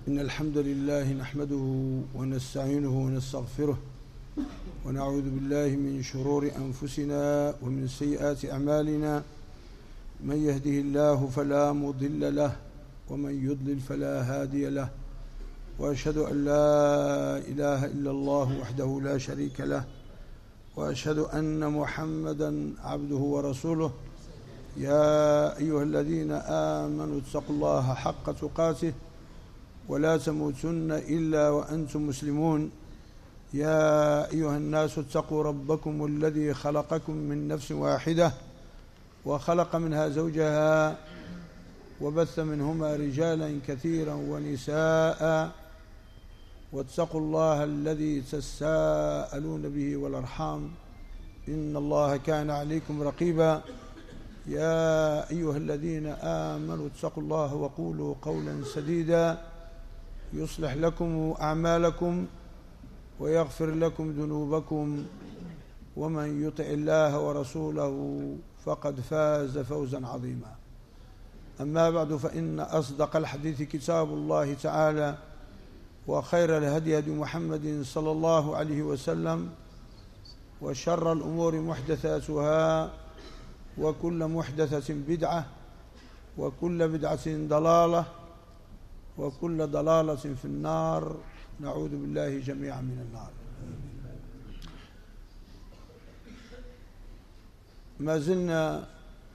إن الحمد لله نحمده ونستعينه ونستغفره ونعوذ بالله من شرور أنفسنا ومن سيئات أعمالنا. من يهده الله فلا مضل له ومن يضلل فلا هادي له، وأشهد أن لا إله إلا الله وحده لا شريك له، وأشهد أن محمدا عبده ورسوله. يا أيها الذين آمنوا اتقوا الله حق تقاته ولا تموتن إلا وأنتم مسلمون. يا أيها الناس اتقوا ربكم الذي خلقكم من نفس واحدة وخلق منها زوجها وبث منهما رجالا كثيرا ونساء، واتقوا الله الذي تساءلون به والأرحام إن الله كان عليكم رقيبا. يا أيها الذين آمنوا اتقوا الله وقولوا قولا سديدا يصلح لكم أعمالكم ويغفر لكم ذنوبكم، ومن يطع الله ورسوله فقد فاز فوزا عظيما. أما بعد، فإن أصدق الحديث كتاب الله تعالى، وخير الهدي هدي محمد صلى الله عليه وسلم، وشر الأمور محدثاتها، وكل محدثة بدعة، وكل بدعة ضلالة، وكل ضلالة في النار. نعوذ بالله جميعا من النار. ما زلنا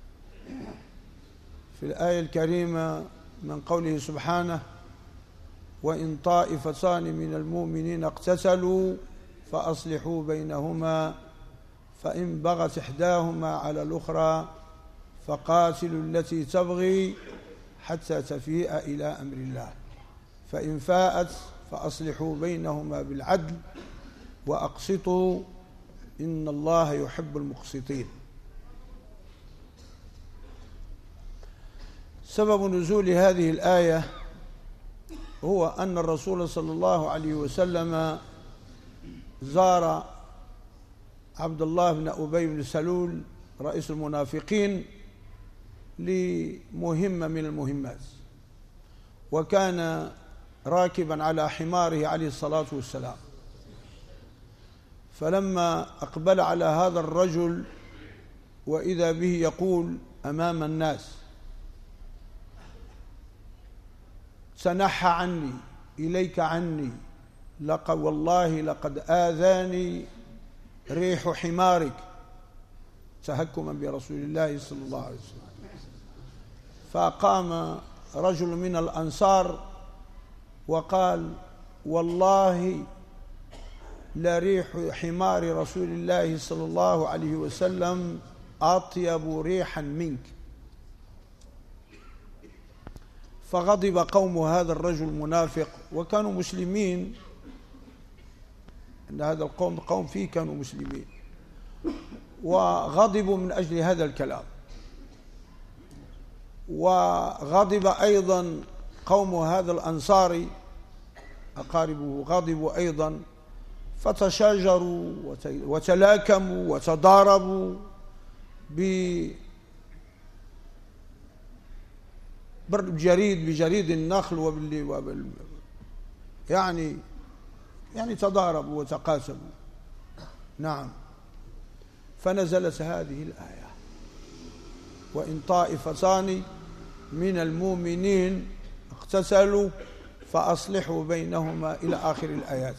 في الآية الكريمة من قوله سبحانه: وإن طائفتان من المؤمنين اقتتلوا فأصلحوا بينهما فإن بغت إحداهما على الأخرى فقاتلوا التي تبغي حتى تفيء إلى أمر الله فإن فاءت فأصلحوا بينهما بالعدل وأقسطوا إن الله يحب المقسطين. سبب نزول هذه الآية هو أن الرسول صلى الله عليه وسلم زار عبد الله بن أبي بن سلول رئيس المنافقين لمهمة من المهمات، وكان راكبا على حماره عليه الصلاة والسلام. فلما أقبل على هذا الرجل وإذا به يقول أمام الناس: تنحى عني، إليك عني، والله لقد آذاني ريح حمارك، تهكما برسول الله صلى الله عليه وسلم. فقام رجل من الأنصار وقال: والله لريح حمار رسول الله صلى الله عليه وسلم أطيب ريحا منك. فغضب قوم هذا الرجل المنافق، وكانوا مسلمين، أن هذا القوم فيه كانوا مسلمين، وغضبوا من أجل هذا الكلام. وغضب أيضا قوم هذا الأنصاري أقاربه، غضبوا أيضا، فتشاجروا وتلاكموا وتضاربوا بجريد النخل يعني تضاربوا وتقاسموا. نعم. فنزلت هذه الآية: وإن طائفتان من المؤمنين اقتتلوا فأصلحوا بينهما إلى آخر الآيات.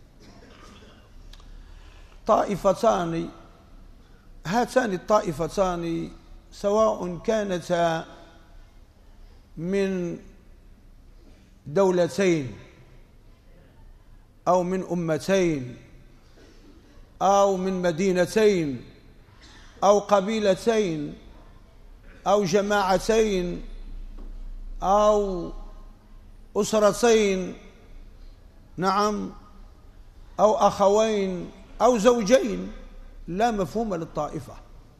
طائفتان، هاتان الطائفتان سواء كانتا من دولتين أو من أمتين أو من مدينتين أو قبيلتين أو جماعتين أو أسرتين، نعم، أو أخوين أو زوجين، لا مفهوم للطائفة.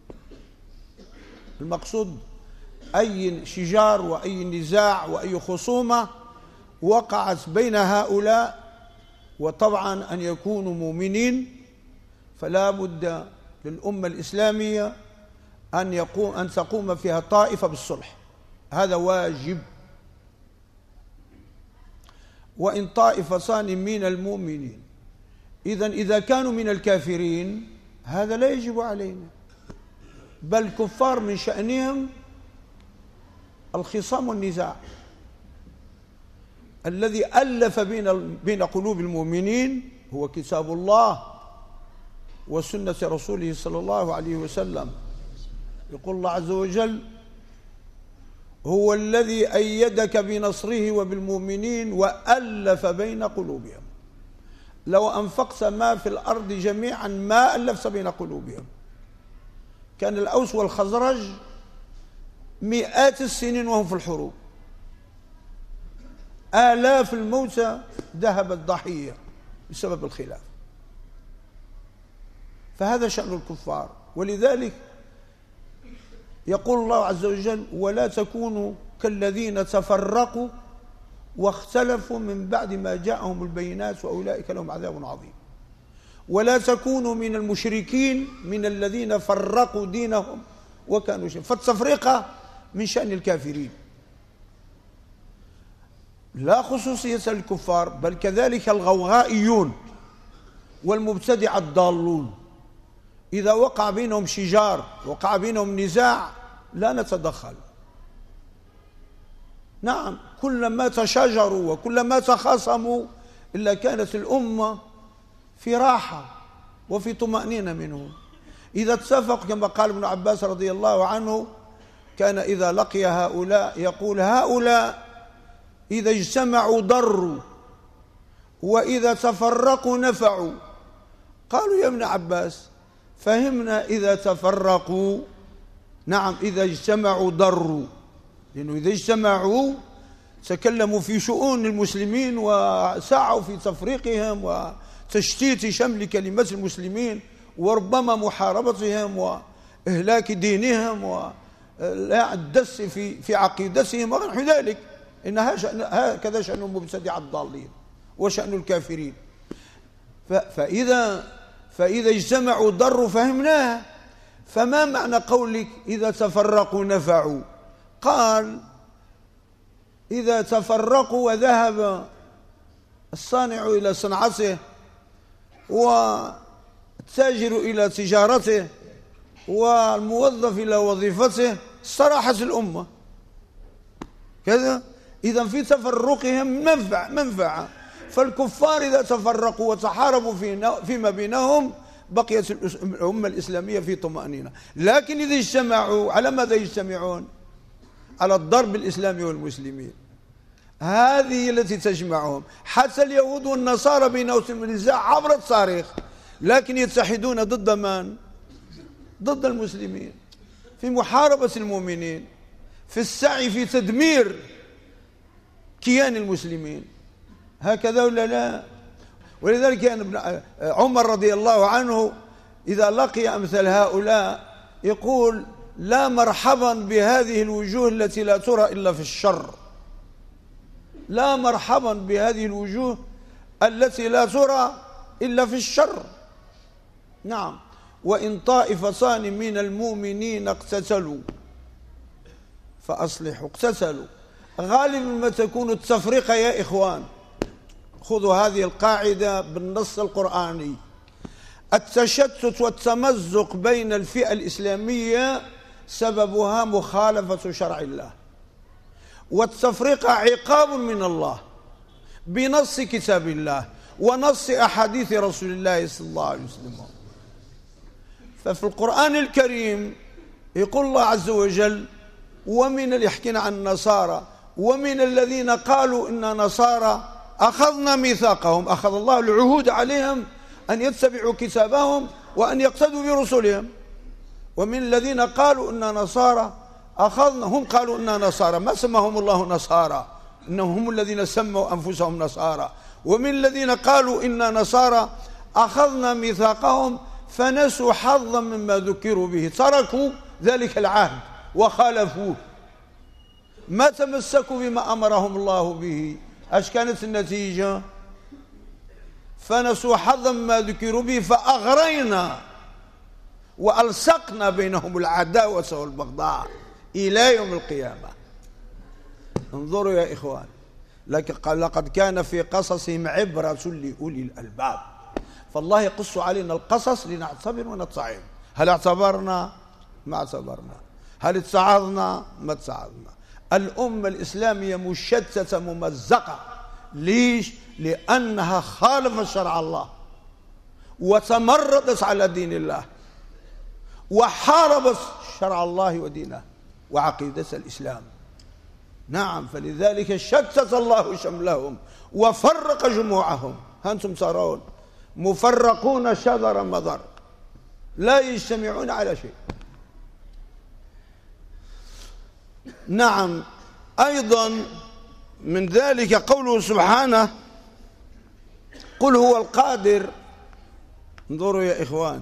المقصود أي شجار وأي نزاع وأي خصومة وقعت بين هؤلاء، وطبعا أن يكونوا مؤمنين، فلا بد للأمة الإسلامية أن تقوم فيها طائفة بالصلح، هذا واجب. وإن طائفتان من المؤمنين. إذا كانوا من الكافرين هذا لا يجب علينا، بل الكفار من شأنهم الخصام والنزاع. الذي ألف بين قلوب المؤمنين هو كتاب الله وسنة رسوله صلى الله عليه وسلم. يقول الله عز وجل: هو الذي أيدك بنصره وبالمؤمنين وألف بين قلوبهم. لو أنفقت ما في الأرض جميعا ما ألفت بين قلوبهم. كان الأوس والخزرج مئات السنين وهم في الحروب، آلاف الموتى ذهبت ضحية بسبب الخلاف. فهذا شأن الكفار. ولذلك يقول الله عز وجل: ولا تكونوا كالذين تفرقوا واختلفوا من بعد ما جاءهم البينات وأولئك لهم عذاب عظيم. ولا تكونوا من المشركين من الذين فرقوا دينهم وكانوا شيئا. فالتفرقة من شأن الكافرين، لا خصوصية للكفار، بل كذلك الغوغائيون والمبتدع الضالون. إذا وقع بينهم شجار، وقع بينهم نزاع، لا نتدخل. نعم، كلما تشاجروا وكلما تخاصموا إلا كانت الأمة في راحة وفي طمأنينة منهم. إذا اتفق كما قال ابن عباس رضي الله عنه، كان إذا لقي هؤلاء يقول: هؤلاء إذا اجتمعوا ضروا وإذا تفرقوا نفعوا. قالوا: يا ابن عباس فهمنا إذا تفرقوا. نعم، إذا اجتمعوا ضروا، لأنه إذا اجتمعوا تكلموا في شؤون المسلمين وسعوا في تفريقهم وتشتيت شمل كلمات المسلمين وربما محاربتهم وإهلاك دينهم والدس في عقيدتهم ونحو ذلك. إن هكذا شأن المبتدع الضالين وشأن الكافرين. فإذا اجتمعوا ضروا فهمناها. فما معنى قولك إذا تفرقوا نفعوا؟ قال: إذا تفرقوا وذهب الصانع إلى صنعته والتاجر إلى تجارته والموظف إلى وظيفته استراحت الأمة كذا. إذا في تفرقهم منفعة. فالكفار إذا تفرقوا وتحاربوا فيما بينهم بقيت الأمة الإسلامية في طمأنينة. لكن إذا اجتمعوا على ماذا يجتمعون؟ على الضرب الإسلامي والمسلمين. هذه التي تجمعهم. حتى اليهود والنصارى بينهم نزاع عبر التاريخ، لكن يتحدون ضد من؟ ضد المسلمين، في محاربة المؤمنين، في السعي في تدمير كيان المسلمين. هكذا ولا لا؟ ولذلك كان ابن عمر رضي الله عنه إذا لقي أمثال هؤلاء يقول: لا مرحبا بهذه الوجوه التي لا ترى إلا في الشر. لا مرحبا بهذه الوجوه التي لا ترى إلا في الشر. نعم. وإن طائفتان من المؤمنين اقتتلوا فأصلحوا. اقتتلوا غالبا ما تكون التفرقة يا إخوان. خذوا هذه القاعدة بالنص القرآني: التشتت والتمزق بين الفئة الإسلامية سببها مخالفة شرع الله، والتفرقة عقاب من الله بنص كتاب الله ونص أحاديث رسول الله صلى الله عليه وسلم. ففي القرآن الكريم يقول الله عز وجل: ومن اللي يحكينا عن النصارى ومن الذين قالوا إننا نصارى أخذنا ميثاقهم. أخذ الله العهود عليهم أن يتبعوا كتابهم وأن يقتدوا برسلهم. ومن الذين قالوا إننا نصارى أخذنا، هم قالوا إننا نصارى، ما سماهم الله نصارى، إنهم هم الذين سموا أنفسهم نصارى. ومن الذين قالوا إننا نصارى أخذنا ميثاقهم فنسوا حظا مما ذكروا به، تركوا ذلك العهد وخالفوه، ما تمسكوا بما أمرهم الله به. ايش كانت النتيجة؟ فنسوا حظا مما ذكروا به فأغرينا وألصقنا بينهم العداوة والبغضاء إلى يوم القيامة. انظروا يا إخوان، لقد كان في قصصهم عبرة لأولي الألباب. فالله يقص علينا القصص لنعتبر ونتعظ. هل اعتبرنا؟ ما اعتبرنا. هل اتعظنا؟ ما اتعظنا. الأمة الإسلامية مشتتة ممزقة. ليش؟ لأنها خالفت شرع الله وتمردت على دين الله وحاربت شرع الله ودينه وعقيدة الإسلام. نعم، فلذلك شتت الله شملهم وفرق جموعهم. أنتم ترون مفرقون شذر مذر، لا يجتمعون على شيء. نعم، أيضا من ذلك قوله سبحانه: قل هو القادر. انظروا يا إخوان،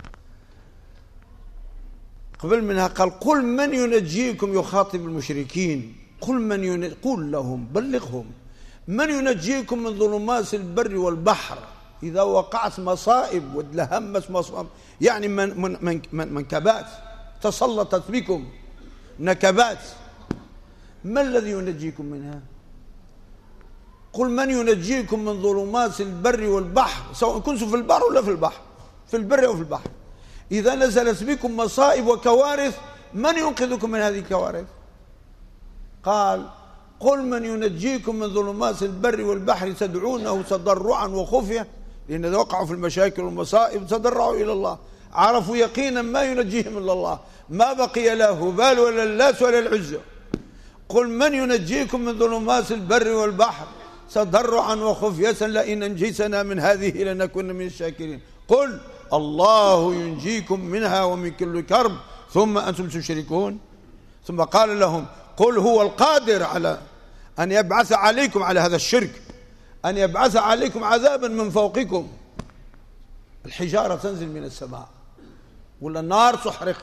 قبل منها قال: قل من ينجيكم، يخاطب المشركين. قل لهم، بلغهم: من ينجيكم من ظلمات البر والبحر إذا وقعت مصائب ودلهمت مصائب، يعني منكبات تسلطت بكم، نكبات، ما الذي ينجيكم منها؟ قل من ينجيكم من ظلمات البر والبحر، سواء كنتم في البر ولا في البحر، في البر أو في البحر. إذا نزلت بكم مصائب وكوارث، من ينقذكم من هذه الكوارث؟ قال: قل من ينجيكم من ظلمات البر والبحر تدعونه تضرعا وخفية، لأن إذا وقعوا في المشاكل والمصائب تضرعوا إلى الله، عرفوا يقينا ما ينجيهم إلا الله، ما بقي لا هبال ولا اللات ولا العزى. قل من ينجيكم من ظلمات البر والبحر تضرعا وخفية لئن أنجيتنا من هذه لنكن من الشاكرين. قل الله ينجيكم منها ومن كل كرب ثم أنتم تشركون. ثم قال لهم: قل هو القادر على أن يبعث عليكم، على هذا الشرك، أن يبعث عليكم عذابا من فوقكم، الحجارة تنزل من السماء ولا النار تحرق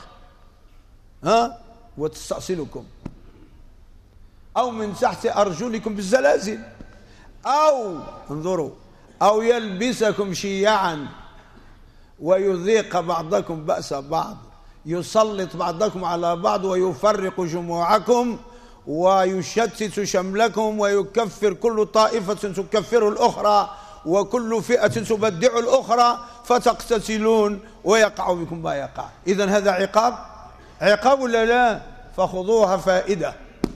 وتستأصلكم، أو من تحت أرجلكم بالزلازل، أو انظروا، أو يلبسكم شيعا ويذيق بعضكم بأس بعض، يسلط بعضكم على بعض ويفرق جموعكم ويشتت شملكم ويكفر كل طائفة تكفر الأخرى وكل فئة تبدع الأخرى فتقتتلون ويقع بكم ما يقع. إذن هذا عقاب ولا لا؟ فخذوها فائدة.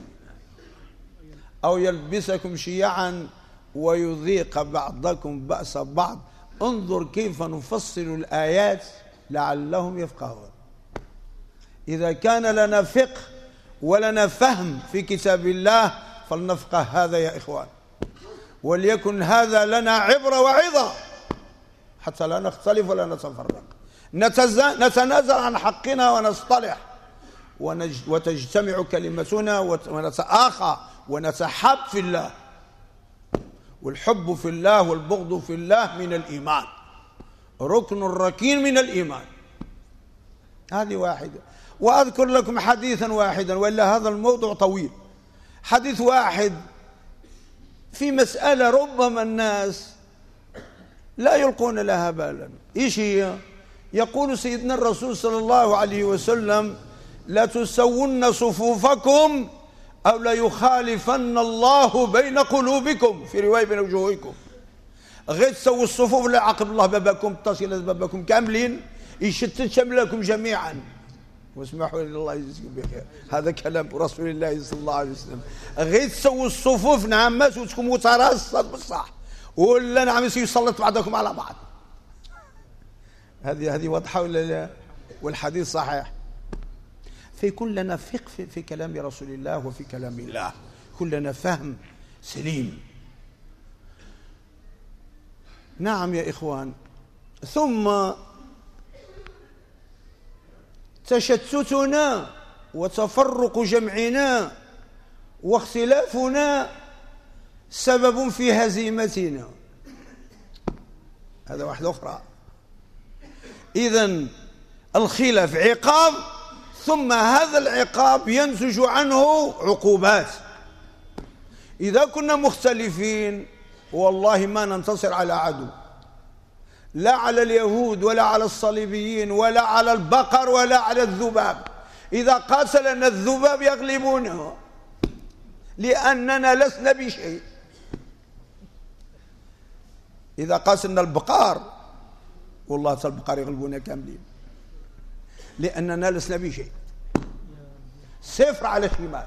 أو يلبسكم شيعا ويذيق بعضكم بأس بعض. انظر كيف نفصل الآيات لعلهم يفقهون. إذا كان لنا فقه ولنا فهم في كتاب الله فلنفقه هذا يا إخوان، وليكن هذا لنا عبرة وعظة حتى لا نختلف ولا نتفرق، نتنازل عن حقنا ونصطلح وتجتمع كلمتنا ونتآخى ونتحب في الله. والحب في الله والبغض في الله من الإيمان، ركن ركين من الإيمان. هذه واحدة. وأذكر لكم حديثا واحدا وإلا هذا الموضوع طويل. حديث واحد في مسألة ربما الناس لا يلقون لها بالا. إيش هي؟ يقول سيدنا الرسول صلى الله عليه وسلم: لا تسون صفوفكم أو لا يخالفن الله بين قلوبكم، في رواية بين وجوهكم. غير تسووا الصفوف لا يعاقب الله بابكم، تصل بابكم كاملين، يشتت شملكم جميعا. واسمحوا لي الله يجزيكم بخير، هذا كلام رسول الله صلى الله عليه وسلم. غير تسووا الصفوف نعم وتكون متراصد بالصح، ولا نعم يسلط بعضكم على بعض. هذه واضحة ولا لا؟ والحديث صحيح. فيكون لنا فقه في كلام رسول الله وفي كلام الله، يكون لنا فهم سليم. نعم يا إخوان. ثم تشتتنا وتفرق جمعنا واختلافنا سبب في هزيمتنا، هذا واحدة أخرى. إذن الخلاف عقاب، ثم هذا العقاب ينتج عنه عقوبات. إذا كنا مختلفين والله ما ننتصر على عدو، لا على اليهود ولا على الصليبيين ولا على البقر ولا على الذباب. إذا قاتلنا الذباب يغلبونه لأننا لسنا بشيء، إذا قاسنا البقار والله البقار يغلبونا كاملين، لأننا لسنا بشيء، صفر على الحمار.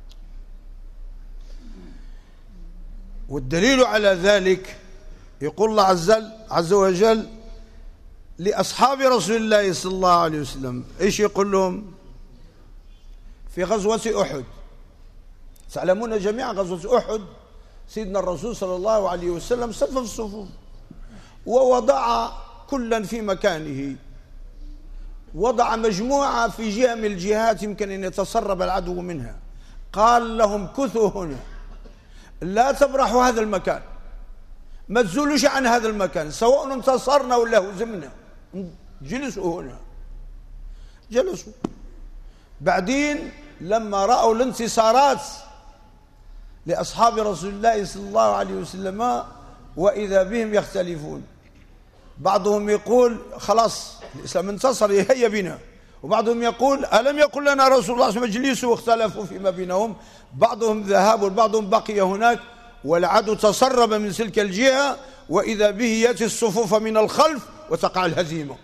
والدليل على ذلك يقول الله عز وجل لأصحاب رسول الله صلى الله عليه وسلم، إيش يقول لهم في غزوة أحد؟ تعلمون جميعا غزوة أحد سيدنا الرسول صلى الله عليه وسلم صفف الصفوف ووضع كلا في مكانه، وضع مجموعة في جهة من الجهات يمكن أن يتسرب العدو منها، قال لهم كثوا هنا، لا تبرحوا هذا المكان، ما تزولوش عن هذا المكان، سواء انتصرنا ولا هزمنا، جلسوا هنا. جلسوا. بعدين لما رأوا الانتصارات لأصحاب رسول الله صلى الله عليه وسلم وإذا بهم يختلفون، بعضهم يقول خلاص الإسلام انتصر هيا بنا، وبعضهم يقول ألم يقل لنا رسول الله صلى الله عليه وسلم اجلسوا، واختلفوا فيما بينهم، بعضهم ذهب وبعضهم بقي هناك، والعدو تسرب من تلك الجهة وإذا به يأتي الصفوف من الخلف وتقع الهزيمة.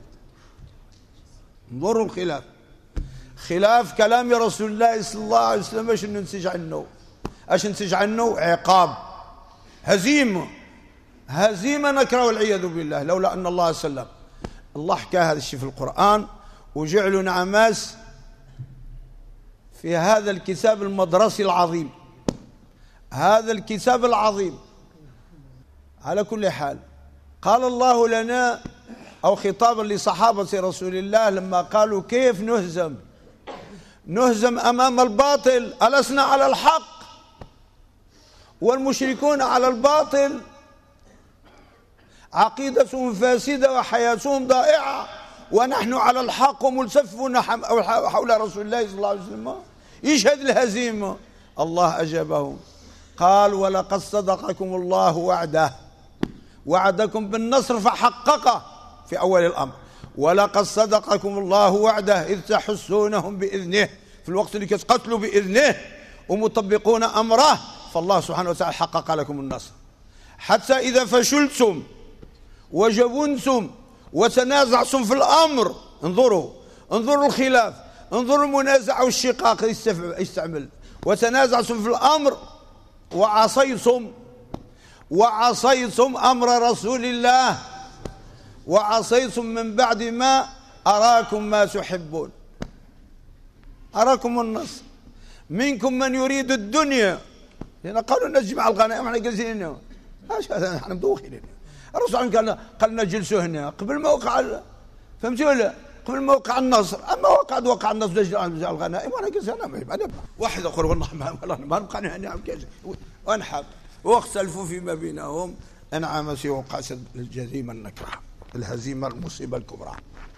انظروا الخلاف، خلاف كلام رسول الله صلى الله عليه وسلم ايش ننتج عنه؟ ايش ننتج عنه؟ عقاب، هزيمة، هزيمة نكره والعياذ بالله، لولا أن الله سلم. الله حكى هذا الشيء في القرآن، وجعلوا نعماس في هذا الكتاب المدرسي العظيم، هذا الكتاب العظيم. على كل حال قال الله لنا، أو خطابا لصحابة رسول الله لما قالوا كيف نهزم أمام الباطل، ألسنا على الحق والمشركون على الباطل، عقيدتهم فاسدة وحياتهم ضائعة، ونحن على الحق وملتفون حول رسول الله صلى الله عليه وسلم، يشهد الهزيمة. الله أجابهم قال ولقد صدقكم الله وعده، وعدكم بالنصر فحققه في أول الأمر، ولقد صدقكم الله وعده إذ تحسونهم بإذنه، في الوقت اللي كتقتلوا بإذنه ومطبقون أمره، فالله سبحانه وتعالى حقق لكم النصر. حتى إذا فشلتم وجبنتم وتنازعتم في الأمر، انظروا الخلاف، انظروا المنازعة والشقاق يستعمل، وتنازعتم في الأمر وعصيتم أمر رسول الله، وعصيتم من بعد ما أراكم ما تحبون، أراكم النصر، منكم من يريد الدنيا، لأن قالوا نجمع الغنائم، احنا جالسين هنا، احنا مدوخين. الرسول قال لنا جلسوا هنا قبل ما وقع، فهمتوا ولا؟ قبل ما وقع النصر، اما وقع النصر نجمع الغنائم وانا جالس هنا، واحد اخر والله ما نبقى هنا وانحب، واختلفوا فيما بينهم، انعمت وقعت الجريمه النكره، الهزيمه المصيبه الكبرى.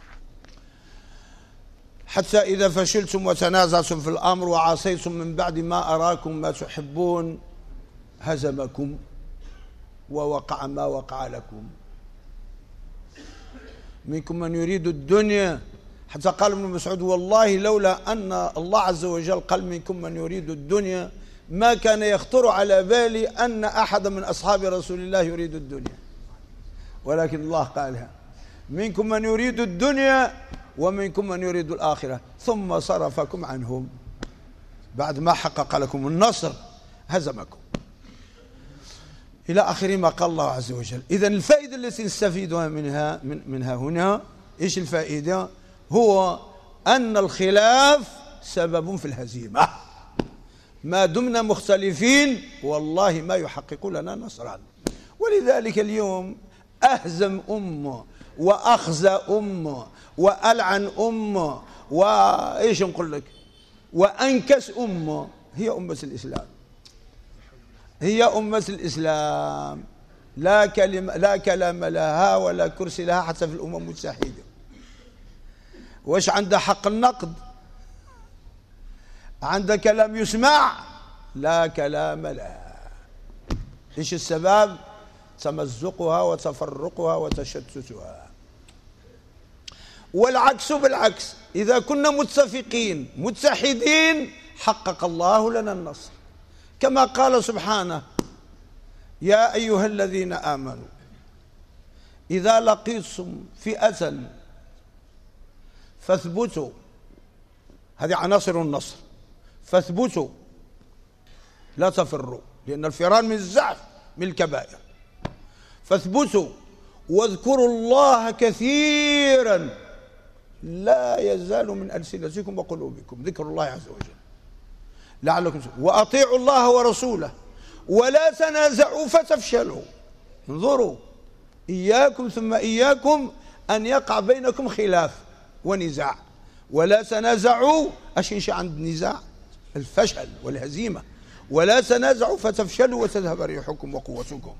حتى إذا فشلتم وتنازعتم في الأمر وعصيتم من بعد ما أراكم ما تحبون هزمكم ووقع ما وقع لكم. منكم من يريد الدنيا، حتى قال ابن مسعود والله لولا أن الله عز وجل قال منكم من يريد الدنيا ما كان يخطر على بالي أن أحد من أصحاب رسول الله يريد الدنيا، ولكن الله قالها منكم من يريد الدنيا ومنكم من يريد الآخرة ثم صرفكم عنهم، بعد ما حقق لكم النصر هزمكم، إلى آخر ما قال الله عز وجل. إذن الفائدة التي نستفيدها منها هنا، إيش الفائدة؟ هو أن الخلاف سبب في الهزيمة، ما دمنا مختلفين والله ما يحقق لنا نصرا. ولذلك اليوم أهزم أمة وأخزى أمة وألعن أمة وإيش نقول لك وأنكس أمة هي أمة الإسلام، هي أمة الإسلام، لا كلام لها ولا كرسي لها حتى في الأمم المتحدة. واش عندها حق النقد؟ عندها كلام يسمع؟ لا كلام لها. إيش السبب؟ تمزقها وتفرقها وتشتتها. والعكس بالعكس، إذا كنا متفقين متحدين حقق الله لنا النصر، كما قال سبحانه يا أيها الذين آمنوا إذا لقيتم فئة فاثبتوا، هذه عناصر النصر، فاثبتوا لا تفروا، لأن الفرار من الزعف من الكبائر. فاثبتوا واذكروا الله كثيرا لا يزال من ألسنتكم وقلوبكم، ذكر الله عز وجل لعلكم وأطيعوا الله ورسوله ولا تنازعوا فتفشلوا. انظروا، إياكم ثم إياكم أن يقع بينكم خلاف ونزاع، ولا تنازعوا. أشيش عند النزاع الفشل والهزيمة. ولا تنازعوا فتفشلوا وتذهب ريحكم وقوتكم.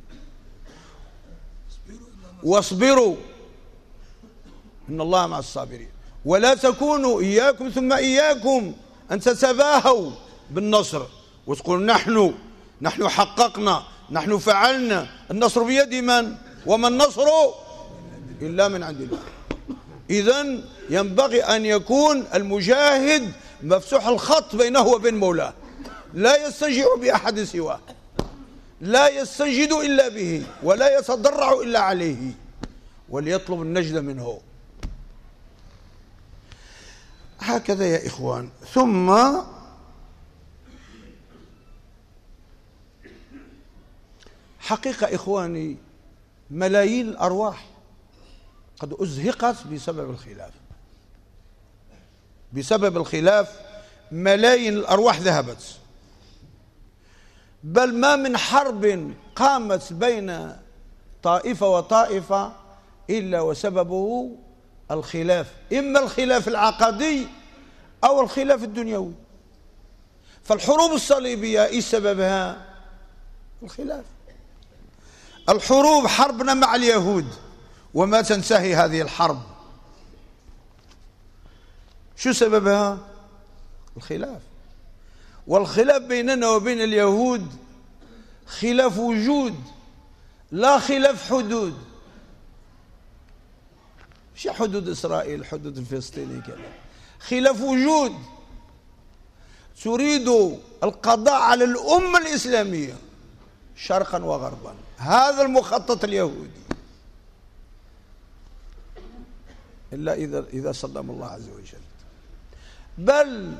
واصبروا إن الله مع الصابرين. ولا تكونوا، إياكم ثم إياكم أن تتباهوا بالنصر وتقولوا نحن حققنا، نحن فعلنا. النصر بيد من؟ وما النصر إلا من عند الله. إذن ينبغي أن يكون المجاهد مفتوح الخط بينه وبين مولاه، لا يستنجع بأحد سواه، لا يستنجد إلا به، ولا يتضرع إلا عليه، وليطلب النجد منه. هكذا يا إخوان. ثم حقيقة إخواني ملايين الأرواح قد أزهقت بسبب الخلاف. بسبب الخلاف ملايين الأرواح ذهبت، بل ما من حرب قامت بين طائفة وطائفة إلا وسببه الخلاف، إما الخلاف العقدي أو الخلاف الدنيوي. فالحروب الصليبية إيش سببها؟ الخلاف. الحروب، حربنا مع اليهود، وما تنتهي هذه الحرب شو سببها؟ الخلاف. والخلاف بيننا وبين اليهود خلاف وجود لا خلاف حدود. مش حدود إسرائيل، حدود الفلسطيني كذا، خلاف وجود. تريد القضاء على الأمة الإسلامية شرقا وغربا، هذا المخطط اليهودي، إلا إذا سلم الله عز وجل. بل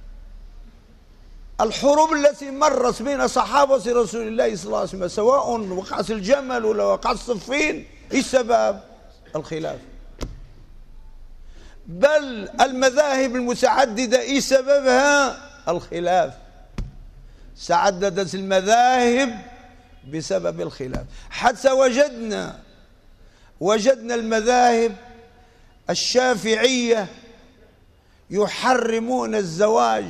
الحروب التي مرت بين صحابة رسول الله صلى الله عليه وسلم، سواء وقعت الجمل ولا وقعت صفين، ايش السبب؟ الخلاف. بل المذاهب المتعددة ايش سببها؟ الخلاف. تعددت المذاهب بسبب الخلاف، حتى وجدنا المذاهب الشافعية يحرمون الزواج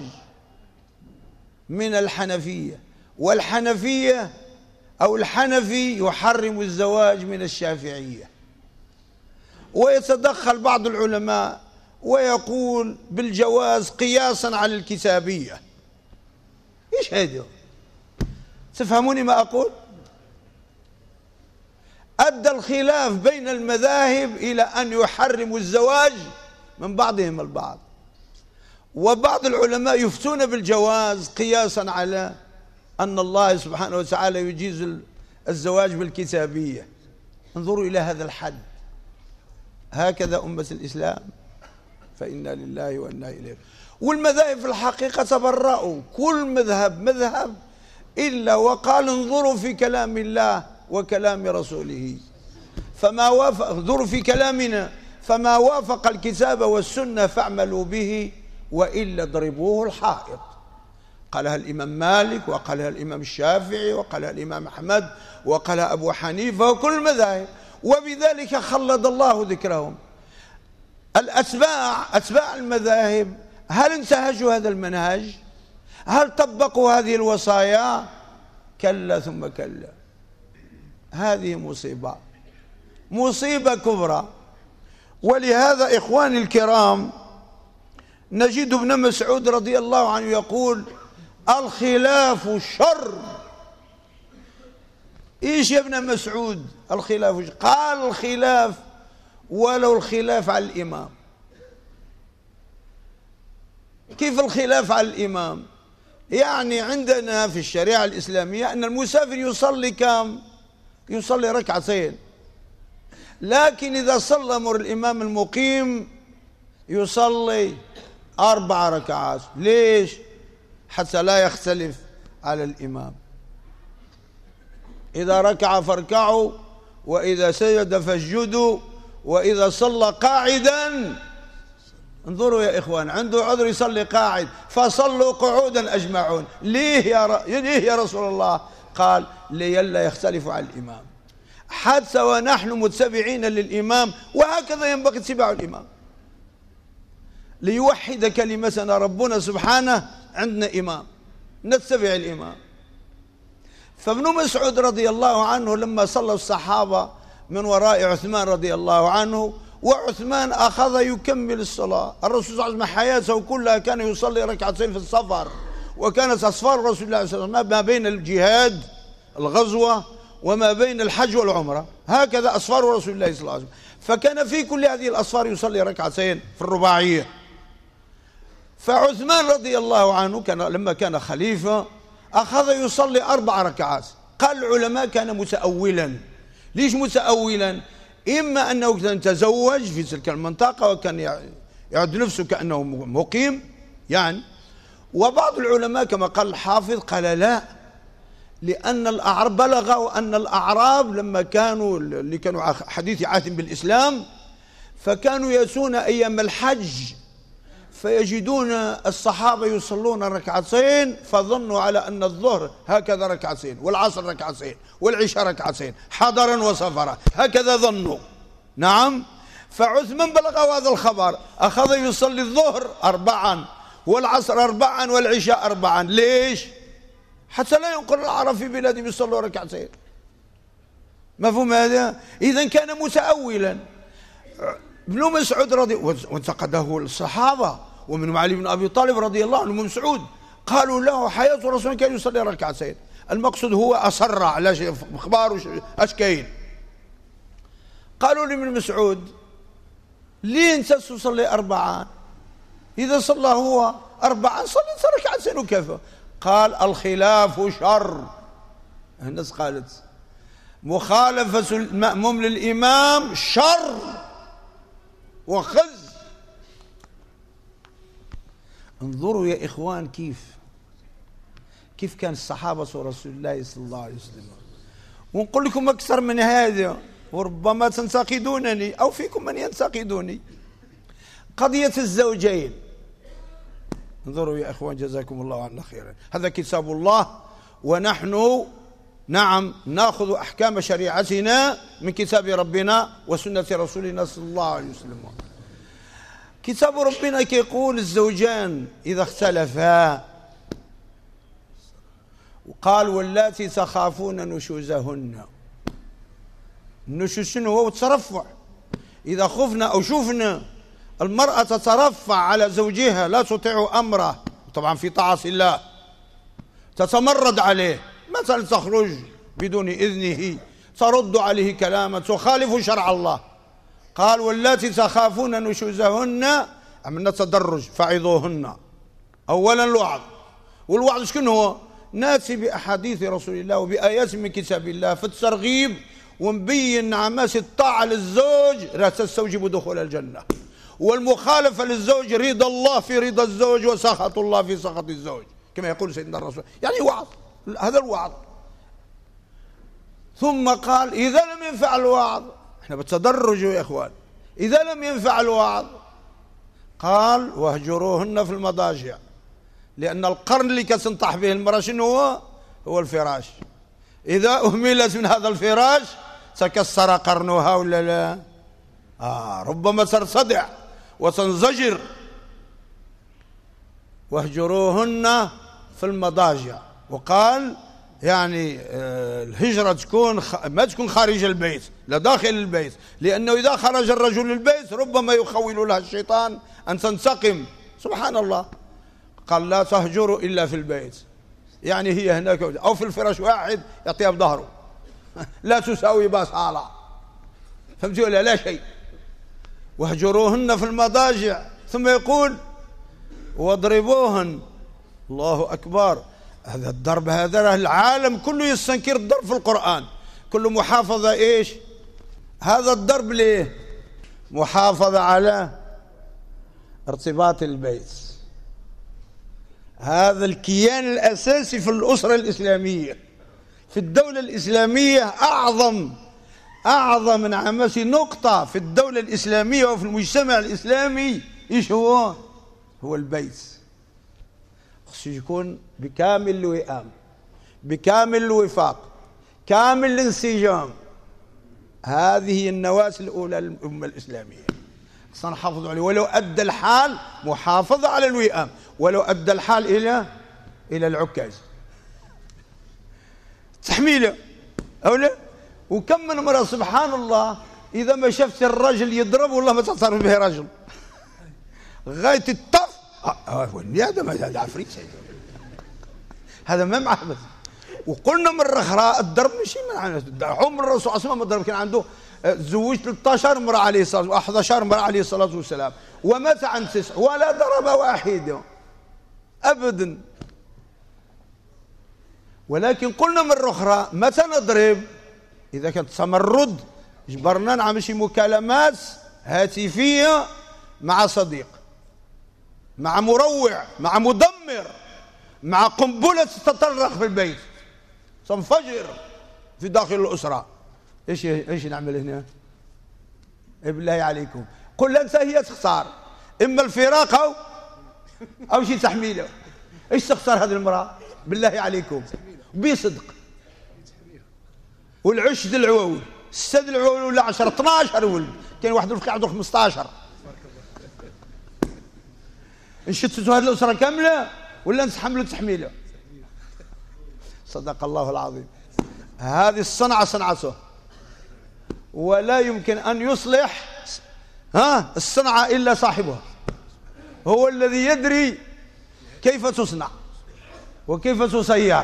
من الحنفية، والحنفية أو الحنفي يحرم الزواج من الشافعية. ويتدخل بعض العلماء ويقول بالجواز قياسا على الكتابية. إيش هذا؟ تفهموني ما أقول؟ أدى الخلاف بين المذاهب إلى أن يحرموا الزواج من بعضهم البعض، وبعض العلماء يفتون بالجواز قياسا على أن الله سبحانه وتعالى يجيز الزواج بالكتابية. انظروا إلى هذا الحد. هكذا أمة الإسلام، فإنا لله وإنا إليه. والمذاهب في الحقيقة تبرأوا، كل مذهب إلا وقال انظروا في كلام الله وكلام رسوله، فما وافق، انظروا في كلامنا فما وافق الكتاب والسنة فاعملوا به وإلا اضربوه الحائط. قالها الإمام مالك، وقالها الإمام الشافعي، وقالها الإمام أحمد، وقالها أبو حنيفة، وكل المذاهب. وبذلك خلد الله ذكرهم. أتباع المذاهب هل انتهجوا هذا المنهج؟ هل طبقوا هذه الوصايا؟ كلا ثم كلا. هذه مصيبة كبرى. ولهذا إخواني الكرام نجد ابن مسعود رضي الله عنه يقول الخلاف شر. إيش يا ابن مسعود الخلاف؟ قال الخلاف ولو الخلاف على الإمام. كيف الخلاف على الإمام؟ يعني عندنا في الشريعة الإسلامية أن المسافر يصلي كم؟ يصلي ركعتين. لكن إذا صلى مر الإمام المقيم يصلي 4 ركعات. ليش؟ حتى لا يختلف على الإمام. إذا ركع فاركعوا، وإذا سجد فاسجدوا، وإذا صلى قاعدا. انظروا يا إخوان، عنده عذر يصلي قاعد، فصلوا قعودا أجمعون. ليه يا رسول الله؟ قال لئلا يختلفوا على الإمام، حتى ونحن متبعين للإمام، وهكذا ينبغي اتباع الإمام ليوحد كلمتنا ربنا سبحانه. عندنا إمام نتبع الإمام. فابن مسعود رضي الله عنه لما صلى الصحابة من وراء عثمان رضي الله عنه، وعثمان أخذ يكمل الصلاة، الرسول صلى الله عليه وسلم حياته كلها كان يصلي ركعتين في السفر، وكانت أسفار رسول الله صلى الله عليه وسلم ما بين الجهاد الغزوة وما بين الحج والعمرة، هكذا أسفار رسول الله صلى الله عليه وسلم. فكان في كل هذه الأسفار يصلي ركعتين في الرباعية. فعثمان رضي الله عنه لما كان خليفة أخذ يصلي 4 ركعات. قال العلماء كان متأولا. ليش متأولا؟ إما أنه كان تزوج في تلك المنطقة وكان يعد نفسه كأنه مقيم يعني، وبعض العلماء كما قال الحافظ قال لا، لأن الأعراب بلغوا أن الأعراب لما كانوا اللي كانوا حديث عهد بالإسلام، فكانوا يأتون أيام الحج فيجدون الصحابة يصلون ركعتين، فظنوا على أن الظهر هكذا ركعتين، والعصر ركعتين، والعشاء ركعتين، حضرا وسفرا، هكذا ظنوا. نعم. فعثمان بلغوا هذا الخبر، أخذ يصلي الظهر 4 والعصر 4 والعشاء 4. ليش؟ حتى لا ينقل العرب في بلادهم يصلوا ركعتين. مفهوم هذا؟ إذن كان متأولا. ابن مسعود وانتقده الصحابة، ومنهم علي بن أبي طالب رضي الله عنه مسعود، قالوا له حياة الرسول كان يصلي ركعتين. المقصود هو أصر على شيء أخباره أشكين. قالوا لابن مسعود ليه أنت تصلي 4؟ إذا صلى هو 4 صلي أنت ركعتين وكفى. قال الخلاف شر. الناس قالت مخالفة المأموم للإمام شر وخز. انظروا يا إخوان كيف كان الصحابة رسول الله صلى الله عليه وسلم. ونقول لكم أكثر من هذا، وربما تنتقدونني أو فيكم من ينتقدوني. قضية الزوجين، انظروا يا إخوان جزاكم الله عنا خيرا، هذا كتاب الله، ونحن نعم نأخذ أحكام شريعتنا من كتاب ربنا وسنة رسولنا صلى الله عليه وسلم. كتاب ربنا كيقول الزوجان إذا اختلفا، وقال واللاتي تخافون نشوزهن. النشوز شنو هو؟ الترفع. إذا خفنا أو شفنا المرأة تترفع على زوجها، لا تطيع أمره، طبعا في طاعة الله، تتمرد عليه، مثلا تخرج بدون إذنه، ترد عليه كلاما تخالف شرع الله. قال واللاتي تخافون نشوزهن، عملنا تدرج، فعظوهن. أولا الوعظ، والوعظ شكون هو؟ ناتي بأحاديث رسول الله وبآيات من كتاب الله في الترغيب، ونبين نعمات الطاعة للزوج لا تستوجب دخول الجنة، والمخالفة للزوج رضا الله في رضا الزوج وسخط الله في سخط الزوج، كما يقول سيدنا الرسول. يعني وعظ، هذا الوعظ. ثم قال إذا لم ينفع الوعظ، احنا بالتدرج يا إخوان، إذا لم ينفع الوعظ قال واهجروهن في المضاجع، لأن القرن اللي كتنطح به المرأة شنو هو الفراش. إذا أهملت من هذا الفراش تكسر قرنها ولا لا؟ ربما ترتدع وتنزجر. واهجروهن في المضاجع. وقال يعني الهجرة ما تكون خارج البيت، لا داخل البيت، لأنه إذا خرج الرجل للبيت ربما يخول لها الشيطان أن تنتقم. سبحان الله. قال لا تهجروا إلا في البيت، يعني هي هناك أو في الفراش واحد يعطيها بظهره لا تساوي باصالة. فهمتوا ولا لا شيء؟ واهجروهن في المضاجع. ثم يقول واضربوهن. الله أكبر. هذا الضرب هذا العالم كله يستنكر الضرب في القرآن. كل محافظة إيش هذا الضرب ليه؟ محافظة على ارتباط البيت. هذا الكيان الأساسي في الأسرة الإسلامية، في الدولة الإسلامية. أعظم انعماس نقطة في الدولة الإسلامية وفي المجتمع الإسلامي إيش هو؟ هو البيت. خصو يكون بكامل الوئام، بكامل الوفاق، كامل الانسجام. هذه هي النواة الأولى للأمة الإسلامية، خصنا نحافظ عليه. ولو أدى الحال محافظة على الوئام، ولو أدى الحال إلى العكاز تحميله أو لا. وكم من مرة سبحان الله إذا ما شفت الرجل يضرب والله ما تعترف به رجل غاية الطف. هذا عفريت، هذا ما معبد. وقلنا مرة أخرى الضرب ماشي من عمر الرسول صلى الله عليه وسلم. الضرب كان عنده تزوج 13 امرأة عليه الصلاة والسلام، 11 امرأة عليه الصلاة والسلام، ومات عن 9 ولا ضرب واحدة أبدا. ولكن قلنا مرة أخرى متى نضرب؟ إذا كانت تمرد جبرنا نعمل شي مكالمات هاتفية مع صديق، مع مروع، مع مدمر، مع قنبلة تتطرق في البيت، تنفجر في داخل الأسرة. ايش نعمل هنا؟ بالله عليكم قل انت هي تختار اما الفراق او شي تحميله. ايش تختار هذه المرأة؟ بالله عليكم بصدق. والعشد العواول، السد العواول ولا 10 12 ولد، كاين واحد الفقيه عنده 15. نشتتوا هذه الأسرة كاملة ولا نتحملوا تحميله؟ صدق الله العظيم. هذه الصنعة صنعته، ولا يمكن أن يصلح الصنعة إلا صاحبها، هو الذي يدري كيف تصنع وكيف تصير.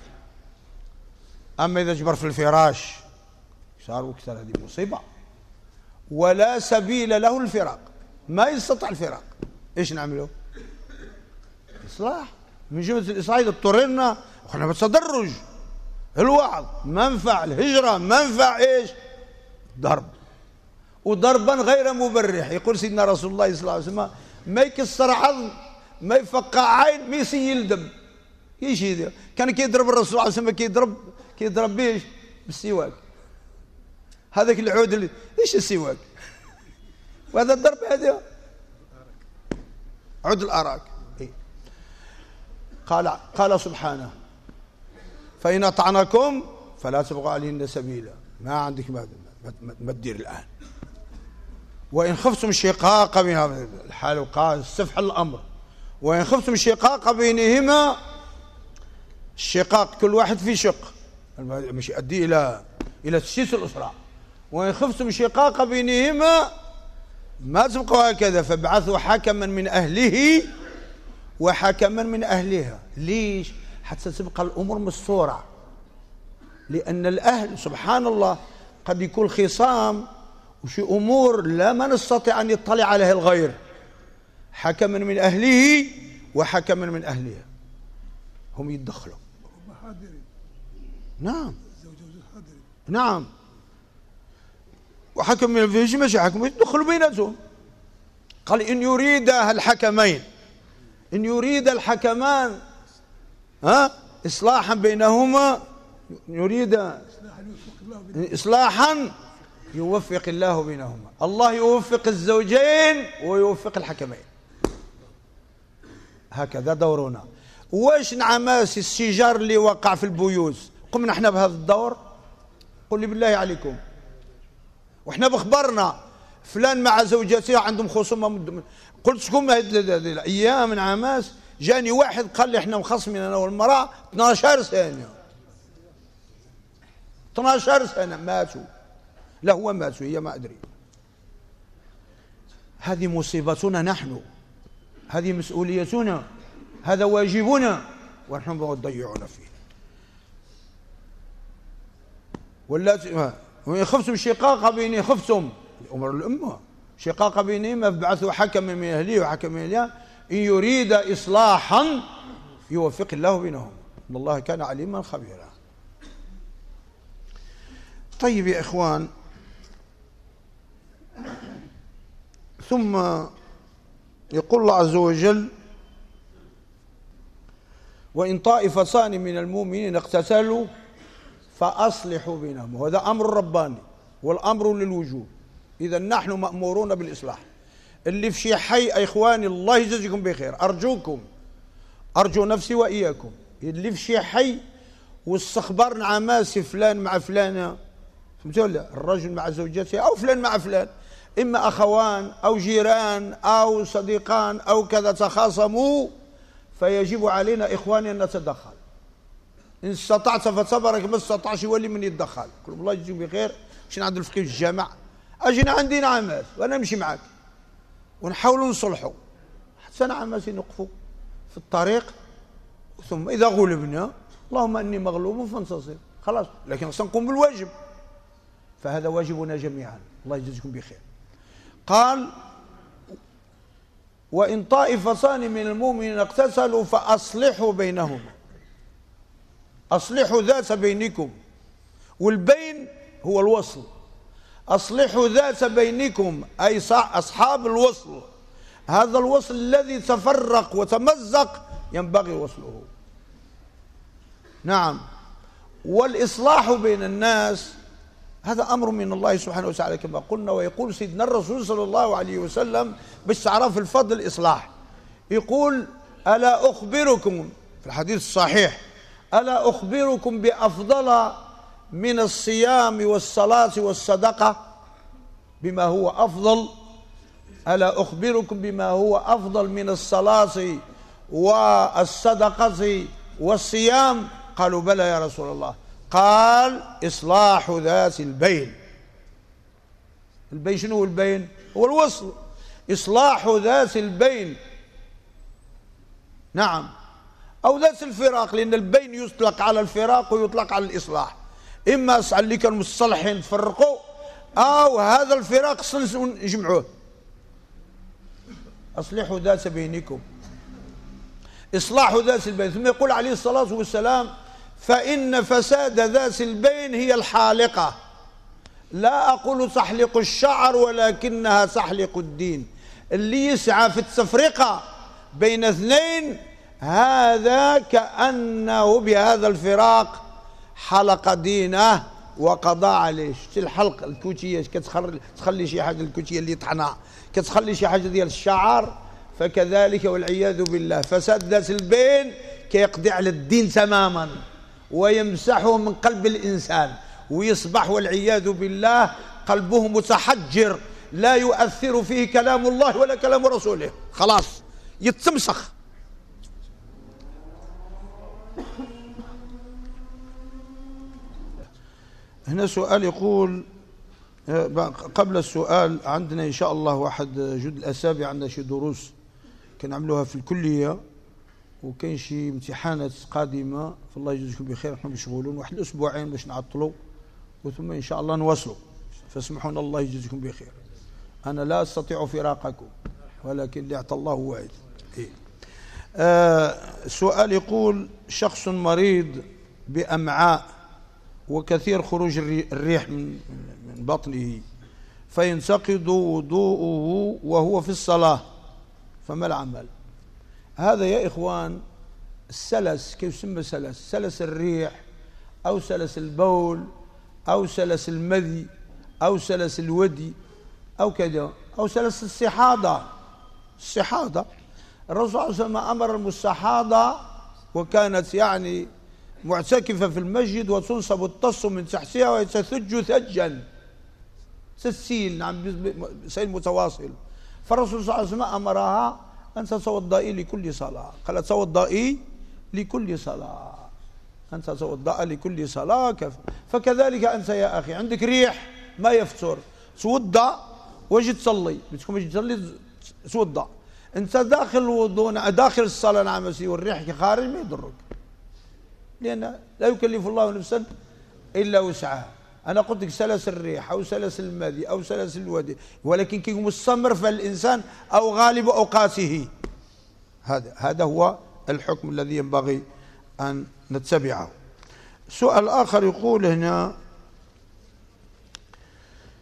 أما إذا جبر في الفراش صار وكثر، هذه مصيبة. ولا سبيل له الفراق، ما يستطيع الفراق. إيش نعمله؟ إصلاح. من جملة الإصلاح إذا اضطررنا وإحنا بالتدرج، الوعظ منفع، الهجرة منفع، إيش؟ ضرب، وضربا غير مبرح. يقول سيدنا رسول الله صلى الله عليه وسلم ما يكسر عظم، ما يفقع عين، ما يسيل دم. ايش هذا؟ كان كيضرب الرسول صلى الله عليه وسلم كيضرب بايش؟ بالسواك. هذاك العود ايش السواك؟ وهذا الضرب هذا عود الأراك. قال سبحانه فإن أطعنكم فلا تبغوا عليهن سبيلا. ما عندك ما تدير الآن. وإن خفتم شقاق بينهما، الحال وقال استفحل الأمر، وإن خفتم شقاق بينهما، الشقاق كل واحد في شق مش يؤدي إلى تسييس الأسرة. وإن خفتم شقاق بينهما ما تبقوا هكذا فابعثوا حكما من أهله وحكما من أهلها. ليش؟ حتى تبقى الأمور مستورة. لأن الأهل سبحان الله قد يكون خصام وشي أمور لا ما نستطيع أن يطلع عليها الغير. حكما من أهله وحكما من أهلها، هم يتدخلوا. نعم نعم. وحكم من فيش ماشي حكم يدخلوا بيناتهم. قال إن يريد الحكمين، إن يريد الحكمان إصلاحا بينهما، يريد إصلاحا يوفق الله بينهما. الله يوفق الزوجين ويوفق الحكمين. هكذا دورنا. واش نعماس الشجار اللي وقع في البيوت قمنا احنا بهذا الدور؟ قل لي بالله عليكم. واحنا بخبرنا فلان مع زوجته عندهم خصومه. قلت شكون هذه الايام من عماس جاني واحد قال لي احنا مخصمين انا والمراه 12 سنه. 12 سنه ماتوا. لا هو ماتوا هي ما ادري. هذه مصيبتنا نحن، هذه مسؤوليتنا، هذا واجبنا، ونحن نضيعنا فيه. ولا وإن خفتم شقاق بيني، خفتم أمر الأمة شقاق بينهما فابعثوا حكما من أهله وحكما من أهلها إن يريد إصلاحا يوفق الله بينهم إن الله كان عليما خبيرا. طيب يا إخوان، ثم يقول الله عز وجل: وإن طائفتان من المؤمنين اقتتلوا فأصلحوا بينهم. وهذا أمر رباني والأمر للوجوب. إذا نحن مأمورون بالإصلاح. اللي في شي حي إخواني الله يجزيكم بخير، أرجوكم، أرجو نفسي وإياكم، اللي في شي حي واستخبرنا عماسي فلان مع فلانة، فهمتوا ولا؟ الرجل مع زوجته أو فلان مع فلان، إما أخوان أو جيران أو صديقان أو كذا تخاصموا، فيجب علينا إخواني أن نتدخل. إن استطعت فتبارك، ما استطعش يولي من يتدخل. كل الله يجزيكم بخير. مشينا عند الفقيه في الجامع، أجينا عندي عماس وأنا نمشي معك ونحاولوا نصلحوا، حتى نعماسي نوقفوا في الطريق، ثم إذا غلبنا اللهم إني مغلوب فانتصر، خلاص. لكن سنقوم بالواجب، فهذا واجبنا جميعا. الله يجزيكم بخير. قال: وإن طائفتان من المؤمنين اقتتلوا فأصلحوا بينهما. أصلحوا ذات بينكم، والبين هو الوصل. أصلحوا ذات بينكم أي أصحاب الوصل. هذا الوصل الذي تفرق وتمزق ينبغي وصله. نعم. والإصلاح بين الناس هذا أمر من الله سبحانه وتعالى كما قلنا. ويقول سيدنا الرسول صلى الله عليه وسلم باش تعرف الفضل الإصلاح، يقول: ألا أخبركم، في الحديث الصحيح: ألا أخبركم بأفضل من الصيام والصلاة والصدقة؟ بما هو أفضل. ألا أخبركم بما هو أفضل من الصلاة والصدقة والصيام؟ قالوا: بلى يا رسول الله. قال: إصلاح ذات البين. البين شنو هو البين؟ هو الوصل. إصلاح ذات البين. نعم. أو ذات الفراق، لأن البين يطلق على الفراق ويطلق على الإصلاح. إما اللي كانوا مصطلحين تفرقوا، أو هذا الفراق يجمعوه. أصلحوا ذات بينكم، إصلاح ذات البين. ثم يقول عليه الصلاة والسلام: فإن فساد ذات البين هي الحالقة. لا أقول تحلق الشعر ولكنها تحلق الدين. اللي يسعى في التفرقة بين اثنين هذا كأنه بهذا الفراق حلق دينه وقضى عليه. شتي الحلق الكوتية كتخلي شي حاجة، الكوتية اللي طحنها كتخلي شي حاجة ديال الشعر، فكذلك والعياذ بالله فساد ذات البين كيقضي على الدين تماما ويمسحه من قلب الإنسان، ويصبح والعياذ بالله قلبه متحجر لا يؤثر فيه كلام الله ولا كلام رسوله، خلاص يتمسخ. هنا سؤال يقول، قبل السؤال عندنا إن شاء الله واحد جد الأسابيع عندنا شي دروس كنعملوها في الكلية، وكاين شي امتحانات قادمة، فالله يجزيكم بخير. نحن مشغولون واحد الأسبوعين باش نعطلوا، وثم إن شاء الله نواصلوا، فاسمحونا الله يجزيكم بخير. أنا لا أستطيع فراقكم، ولكن اللي أعطى الله واعد. سؤال يقول: شخص مريض بأمعاء وكثير خروج الريح من بطنه، فينتقد وضوءه وهو في الصلاة، فما العمل؟ هذا يا إخوان السلس، كيف يسمى سلس؟ سلس الريح أو سلس البول أو سلس المذي أو سلس الودي أو كذا، أو سلس السحاضة. السحاضة الرسول صلى الله عليه وسلم أمر المستحاضة، وكانت يعني معتكفة في المسجد وتنصب الطص من تحتها ويتثج ثجا، تسيل، نعم، سيل متواصل. فالرسول صلى الله عليه وسلم أمرها أن تتوضئي لكل صلاة، قال: توضئي لكل صلاة، أن تتوضأ لكل صلاة. فكذلك أنت يا أخي عندك ريح ما يفتر، توضأ واجي تصلي، بدكم واجي تصلي توضأ، أنت داخل الوضوء داخل الصلاة، نعم، والريح خارج ما يضرك، لأن لا يكلف الله نفسا إلا وسعها. أنا قلت لك سلس الريح أو سلس المذي أو سلس الودي، ولكن كي مستمر فالإنسان أو غالب أوقاته. هذا هو الحكم الذي ينبغي أن نتبعه. سؤال آخر يقول هنا،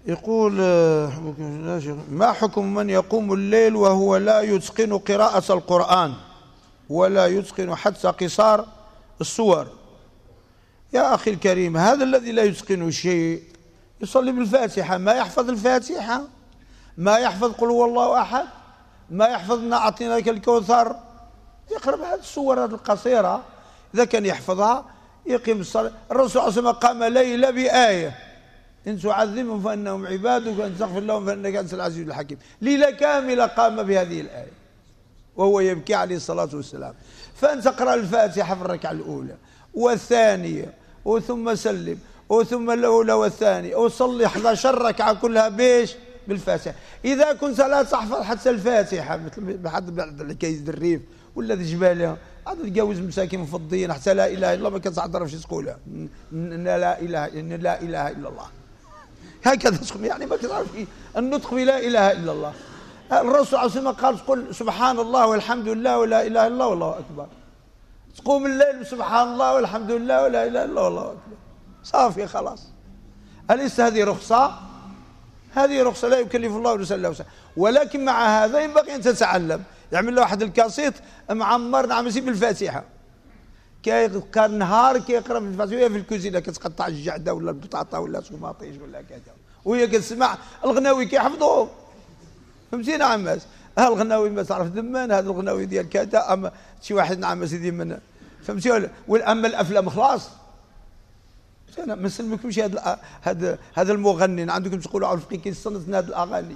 يقول ما حكم من يقوم الليل وهو لا يتقن قراءة القرآن ولا يتقن حتى قصار السور؟ يا أخي الكريم، هذا الذي لا يتقن شيء يصلي بالفاتحة، ما يحفظ الفاتحة، ما يحفظ قل هو الله أحد، ما يحفظ إنا أعطيناك الكوثر، يقرأ هذه السور القصيرة إذا كان يحفظها يقيم الصلاة. الرسول صلى الله عليه وسلم قام ليلة بآية إن تعذبهم فإنهم عبادك وإن تغفر لهم فإنك أنت العزيز الحكيم. ليلة كاملة قام بهذه الآية وهو يبكي عليه الصلاة والسلام. فأنت اقرأ الفاتحة في الركعة الأولى والثانية وثم سلم وثم الأولى والثانية وصلي 11 ركعة كلها بيش بالفاتحة. إذا كنت لا تحفظ حتى الفاتحة مثل حد اللي كيزيد الريف ولا ذي جبالها عاد تجوز مساكين مفضيين حتى لا إله إلا الله ما كتعرفش تقولها لا إله إلا الله هكذا تقول، يعني ما تعرف النطق بلا إله إلا الله. الرسول عليه الصلاة والسلام قال قل سبحان الله والحمد لله ولا إله إلا الله والله أكبر. تقوم الليل سبحان الله والحمد لله ولا إله إلا الله والله أكبر، صافي خلاص. أليس هذه رخصة؟ هذه رخصة لا يكلف الله نفسا إلا وسعها، ولكن مع هذا ينبغي أن تتعلم. يعمل له واحد الكاسيت معمر نعم يسيب الفاتحة، كان نهار كيقرا في الفاتحة وهي في الكوزينة كتقطع الجعدة ولا البطاطا ولا الطماطيش ولا كذا وهي كتسمع الغناوي كيحفظوهم. فهمتينا عماس؟ الغناوي ما تعرف دمان، هذا الغناوي ديال كذا، اما شي واحد نعم سيدي من فهمتي ولا اما الافلام خلاص. انا ما نسلمكمش هذا المغني عندكم تقولوا على الفقيه كيصنت هذه الاغاني.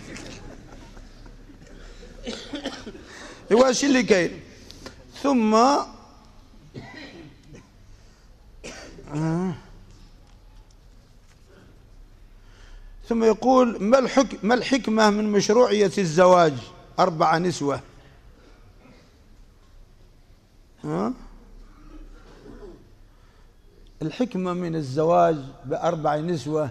ايوا هادشي اللي كاين. ثم يقول ما الحكمة من مشروعية الزواج 4 نسوة؟ الحكمة من الزواج ب4 نسوة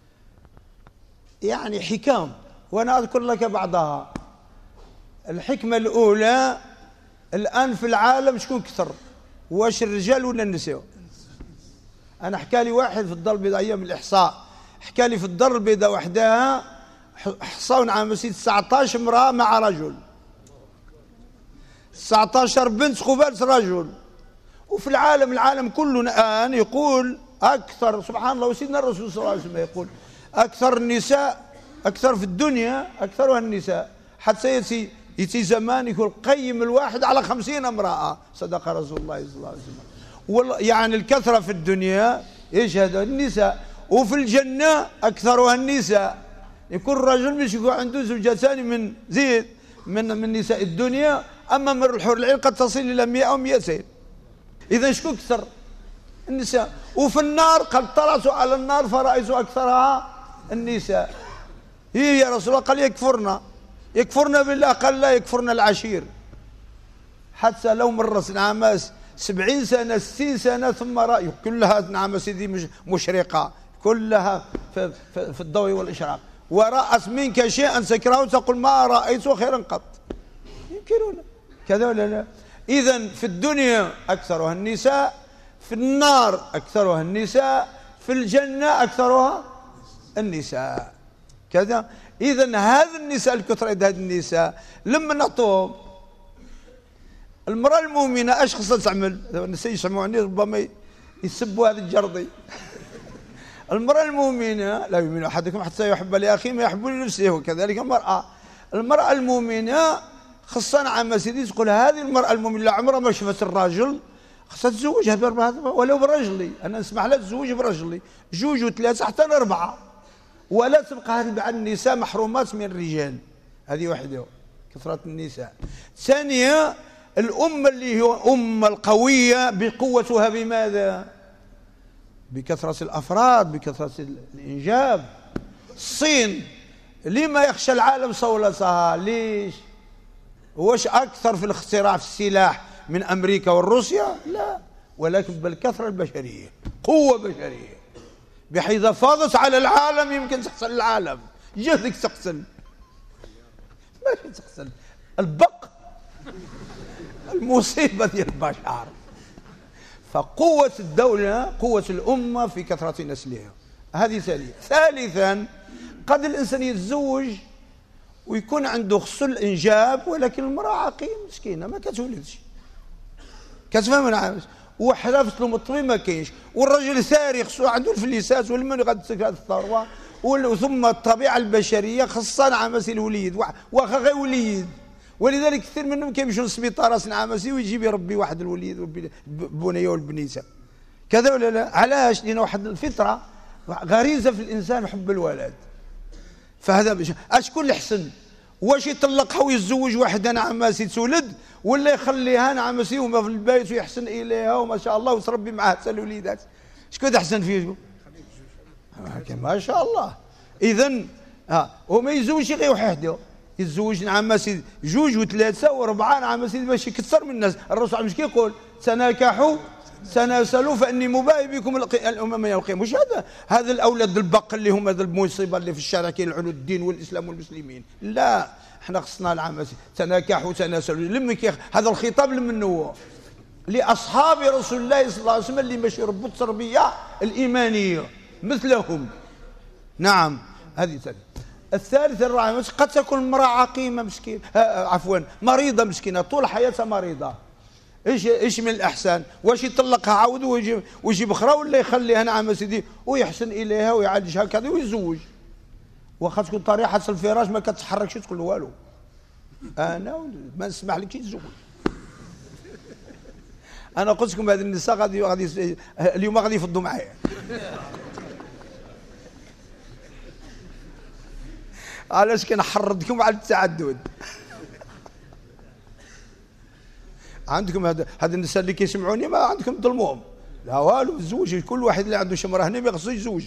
يعني حكام، وأنا أذكر لك بعضها. الحكمة الأولى الآن في العالم شكون كثر، واش الرجال ولا النساء؟ أنا حكالي واحد في الدار البيضاء أيام الإحصاء، حكالي في الدار البيضاء وحدها حصاون عام 19 امرأة مع رجل، 19 بنت قبالة رجل. وفي العالم كله الآن يقول أكثر، سبحان الله، وسيدنا الرسول صلى الله عليه وسلم يقول أكثر النساء، أكثر في الدنيا أكثرها النساء، حتى يأتي زمان يكون قيم الواحد على 50 امرأة. صدق رسول الله صلى الله عليه وسلم. يعني الكثرة في الدنيا ايش هذا؟ النساء. وفي الجنة أكثرها النساء، يكون الرجل مش يكون عنده زوجتان من زيد من نساء الدنيا، أما من الحور العين قد تصل إلى 100 أو 200. إذا شكون كثر؟ النساء. وفي النار قد طلعت على النار فرأيت أكثرها النساء. هي يا رسول الله، قال يكفرنا بالله، قال لا يكفرن العشير. حتى لو مرت نعم 70 سنة 60 سنة ثم رأيه كلها نعم سيدي مشرقة، كلها في الضوء والإشراق، ورأت منك شيئا تكرهه تقول ما رأيت خيرا قط. يمكنون كذا ولا لا؟ إذن في الدنيا أكثرها النساء، في النار أكثرها النساء، في الجنة أكثرها النساء كذا. إذن هذا النساء الكثرة، هذه النساء لما نعطوهم المرأة المؤمنة ايش خصها تعمل؟ النساء يسمعوني ربما يسبوا هذا الجرضي. المرأة المؤمنة لا يؤمن أحدكم حتى يحب لأخيه ما يحب لنفسه، وكذلك المرأة المؤمنة خصها نعم سيدي تقول هذه المرأة المؤمنة لا عمرها ما شفت الرجل، خصها تزوجها ولو برجلي، أنا نسمح لها تزوج برجلي 2 و3 حتى 4، ولا تبقى هذه النساء محرومات من الرجال. هذه واحدة كثرة النساء. ثانية الأمة اللي هي أمة القوية بقوتها بماذا؟ بكثرة الأفراد، بكثرة الإنجاب. الصين لما يخشى العالم صولتها؟ ليش؟ واش أكثر في الاختراع في السلاح من أمريكا والروسيا؟ لا، ولكن بالكثرة البشرية، قوة بشرية، بحيث فاضت على العالم يمكن تقتل العالم. جهدك تقتل، ماشي تقتل البق، المصيبة ديال البشر. فقوة الدولة، قوة الأمة في كثرة نسلها. هذه ثانية. ثالثا قد الإنسان يتزوج ويكون عنده خصو الإنجاب، ولكن المرأة عقيم مسكينة ما كتولدش، كتفهم العامس، وحرفت له الطبيب ما كاينش، والرجل ثاري خصو عنده الفليسات والمن غادي تسكر هذه الثروة، ثم الطبيعة البشرية خصها نعمسي الوليد واخا غير وليد، ولذلك كثير منهم كيمشيو للسبيطار نعمسي ويجيب يربي واحد الوليد البنية والبنيته كذا ولا لا؟ علاش؟ لأن واحد الفطرة غريزة في الإنسان حب الولد. فهذا اشكون الحسن؟ واش يطلقها ويتزوج واحدة نعماسي تولد، ولا يخليها نعماسي وما في البيت ويحسن إليها وما شاء الله وتربي معها حتى الوليدات؟ شكون أحسن فيه؟ ما شاء الله. إذن وما يتزوجش غير وحده، يتزوج نعماسي جوج وثلاثة وأربعة نعماسي باش يكثر من الناس. الرسول مش كيقول تناكحوا تناسلوا فاني مباهي بكم الامم يوم القيامه. مش هذا الاولاد البق اللي هم هذا المصيبه اللي في الشارع كيلعنوا الدين والاسلام والمسلمين. لا، احنا خصنا العامه تناكحوا تناسلوا. هذا الخطاب لمن هو؟ لاصحاب رسول الله صلى الله عليه وسلم اللي ماشي يربوا التربيه الايمانيه مثلهم. نعم، هذه ثانيه. الثالث الرابع قد تكون المراه عقيمه مسكينه، عفوا مريضه مسكينه طول حياتها مريضه. ايش من الاحسان؟ واش يطلقها عاود ويجيب اخرى، ولا يخليها نعم سيدي ويحسن اليها ويعالجها كذا ويزوج؟ واخا تكون طريحه الفراش ما كتحركش تقول له والو، انا ما نسمح لك تزوج. انا قلت لكم هذه النساء غادي اليوم غادي يفضوا معايا. علاش كنحرضكم على التعدد؟ عندكم هذا النساء اللي كيسمعوني ما عندكم ظلموهم، لا والو، الزوج كل واحد اللي عنده شمره هنا ما خصوش يتزوج.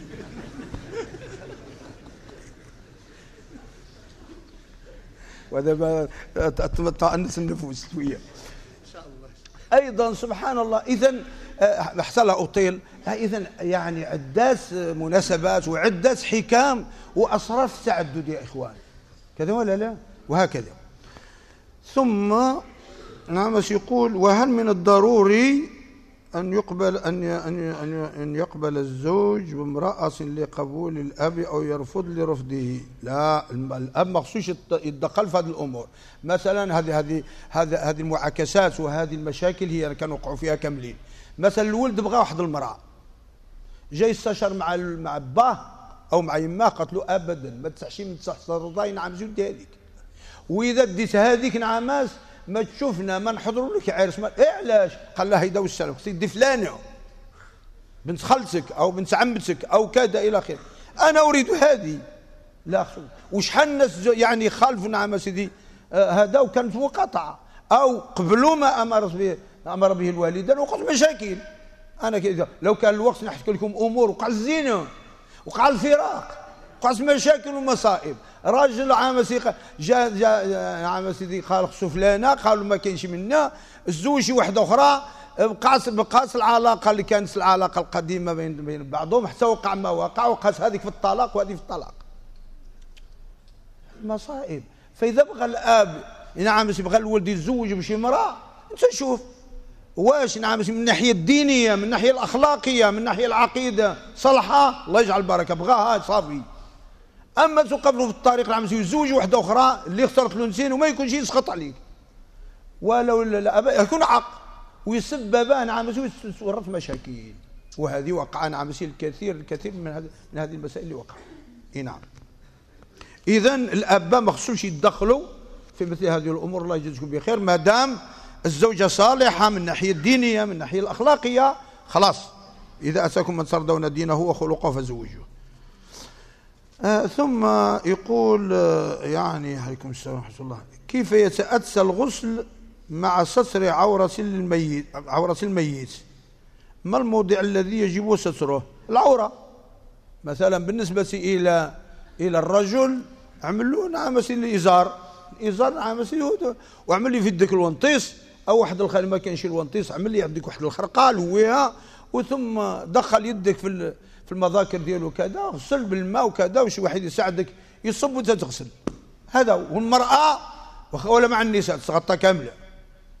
وهذا تأنس النفوس شويه ان شاء الله. ايضا سبحان الله، اذا حتى لا اطيل، اذا يعني عدات مناسبات وعدات حكام واسرار في التعدد يا اخوان، كذا ولا لا؟ وهكذا. ثم نعم يقول: وهل من الضروري أن يقبل الزوج بامرأة لقبول الأب أو يرفض لرفضه؟ لا، الأب ما خصوش يتدخل في هذه الأمور. مثلا هذه المعاكسات وهذه المشاكل هي كنوقعوا فيها كاملين. مثلا الولد بغى واحد المرأة، جاي يستشار مع باه أو مع يماه، قالت له أبدا ما تسعشي من تحت الرضاي نعم زوج هذيك، وإذا ديت هذيك نعماس ما تشوفنا ما نحضروا لك عرس. علاش؟ قال لها هيدا والسلام، سيدي فلانه بنت خالتك او بنت عمتك او كذا الى اخره، انا اريد هذه. لا، وشحال الناس يعني خالفوا نعم سيدي هذا وكانت مقاطعه او قبلوا ما امر به الوالدان وقعت مشاكل. انا كذا لو كان الوقت نحكي لكم امور وقع الزنا وقع الفراق وقعت مشاكل ومصائب. راجل عام سيدي جاء عام سيدي قال خصو فلانه، قالوا ما كاينش منا، تزوج شي وحده اخرى، بقات العلاقه اللي كانت العلاقه القديمه بين بعضهم حتى وقع ما وقع، وقعت هذيك في الطلاق وهذه في الطلاق. مصائب. فاذا بغى الاب نعم بغى الولد يتزوج بشي امراه، انت شوف واش نعم من الناحيه الدينيه، من الناحيه الاخلاقيه، من الناحيه العقيده صالحه، الله يجعل البركه، بغاها صافي. اما تقابلوا في الطريق العام يتزوج وحده اخرى اللي اختارت له انسان وما يكونش يسخط عليك، ولو لا يكون عق ويسبب نعم يورث مشاكل. وهذه وقع نعم الكثير من هذه المسائل اللي وقع. نعم. اذا الاباء ما خصوش يتدخلوا في مثل هذه الامور، الله يجزيكم بخير، ما دام الزوجه صالحه من الناحيه الدينيه من الناحيه الاخلاقيه، خلاص. اذا اتاكم من ترضون دينه وخلقه فزوجوه. ثم يقول يعني عليكم السلام ورحمة الله: كيف يتأتى الغسل مع ستر عورة الميت؟ ما الموضع الذي يجب ستره؟ العورة. مثلا بالنسبة إلى الرجل عمل له نعم الإزار نعم وعمل لي في يدك الونطيس، أو واحد الخير ما كانش الونطيس عمل لي يديك واحد الخرقال هويها، وثم دخل يدك في المذاكر ديالو كذا، غسل بالماء وكذا، وشي واحد يساعدك يصب وانت تغسل. هذا. والمرأة ولا مع النساء تتغطى كاملة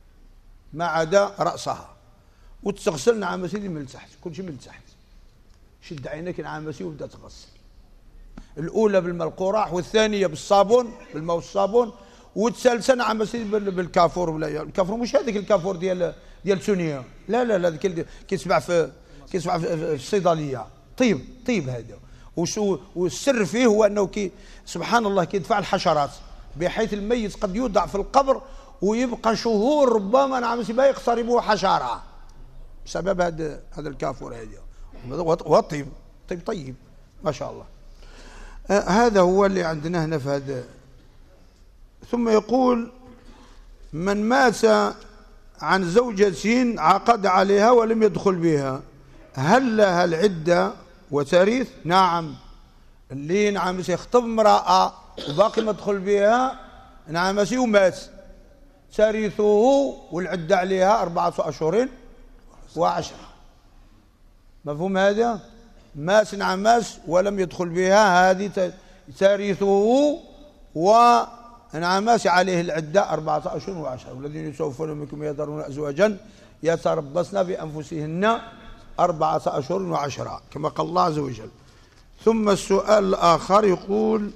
ما عدا رأسها، وتغسل نعم سيدي من تحت، كل شيء من تحت. شد عينيك نعامسي وبدا تغسل. الاولى بالماء القراح، والثانيه بالصابون، بالماء والصابون، والثالثه نعامسي بالكافور. ولا الكافور مش هذيك الكافور ديال سونيا، لا لا لا، ذاك كيتباع في الصيدليه. طيب هذا. والسر فيه هو انه سبحان الله كيدفع الحشرات، بحيث الميت قد يوضع في القبر ويبقى شهور ربما نعامسي ما يقتربه حشره بسبب هذا الكافور هذا. والطيب طيب ما شاء الله. هذا هو اللي عندنا هنا في هذا. ثم يقول: من مات عن زوجة عقد عليها ولم يدخل بها هل لها العدة وترث؟ نعم. اللي نعم يخطب امرأة وباقي ما دخل بها نعم ومات، ترثه والعدة عليها 4 أشهر و10. مفهوم هذا؟ مات نعماس ولم يدخل بها، هذه ترثه ونعماس عليه العدة 4 أشهر و10. والذين يتوفون منكم يذرون أزواجا يتربصن بأنفسهن 4 أشهر و10 كما قال الله عز وجل. ثم السؤال الآخر يقول: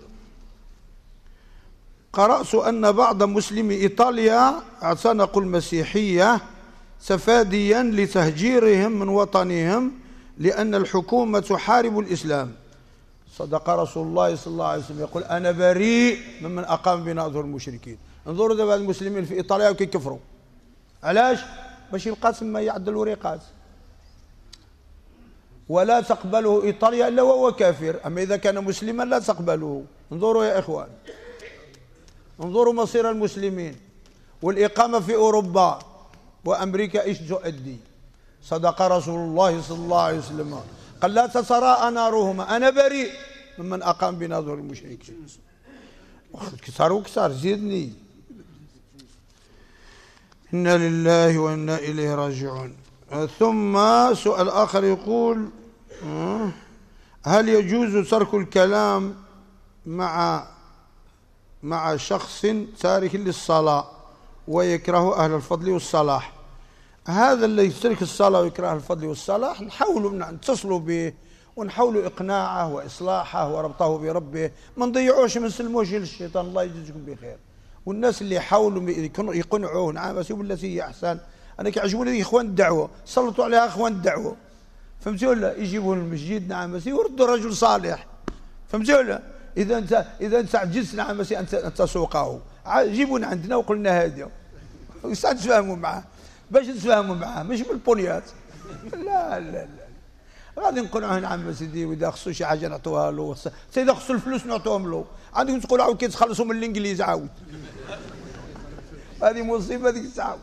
قرأت أن بعض مسلمي إيطاليا اعتنقوا المسيحية تفاديا لتهجيرهم من وطنهم لأن الحكومة تحارب الإسلام. صدق رسول الله صلى الله عليه وسلم يقول: أنا بريء ممن أقام بنا أظهر المشركين. انظروا دابا المسلمين في إيطاليا وكيكفروا. علاش؟ باش يبقى تما يعدل الوريقات. ولا تقبله إيطاليا إلا وهو كافر، أما إذا كان مسلما لا تقبله. انظروا يا إخوان، انظروا مصير المسلمين والإقامة في أوروبا وأمريكا إيش تؤدي. صدق رسول الله صلى الله عليه وسلم قال: لا تتراءى نارهما، أنا بريء ممن أقام بنا أظهر المشركين. كثر وكثر زيدني. إنا لله وإنا إليه راجعون. ثم سؤال آخر يقول: هل يجوز ترك الكلام مع شخص تارك للصلاة ويكره أهل الفضل والصلاح؟ هذا اللي يترك الصلاة ويكره أهل الفضل والصلاح نحاولوا نتصلوا به ونحاولوا إقناعه وإصلاحه وربطه بربه، ما نضيعوش ما نسلموش للشيطان. الله يجزيكم بخير. والناس اللي يحاولوا يقنعوه نعم بالتي هي أحسن. أنا كيعجبوني إخوان الدعوة، سلطوا عليها إخوان الدعوة، فهمتوا ولا؟ يجيبوه للمسجد نعم ويردوا رجل صالح، فهمتوا ولا؟ إذا أنت عجزت نعم أن تسوقه جيبونا عندنا وقلنا هذا ويسعد تفهموا معاه. باش تفهموا معاه مش بالبوليات، لا لا لا، غادي نقنعوه نعم سيدي. وإذا خصو شي حاجة نعطوها له، إذا خصو الفلوس نعطوهم له. عندكم تقولوا عاود كيتخلصوا من الإنجليز عاود، هذه مصيبة ديك الساعة.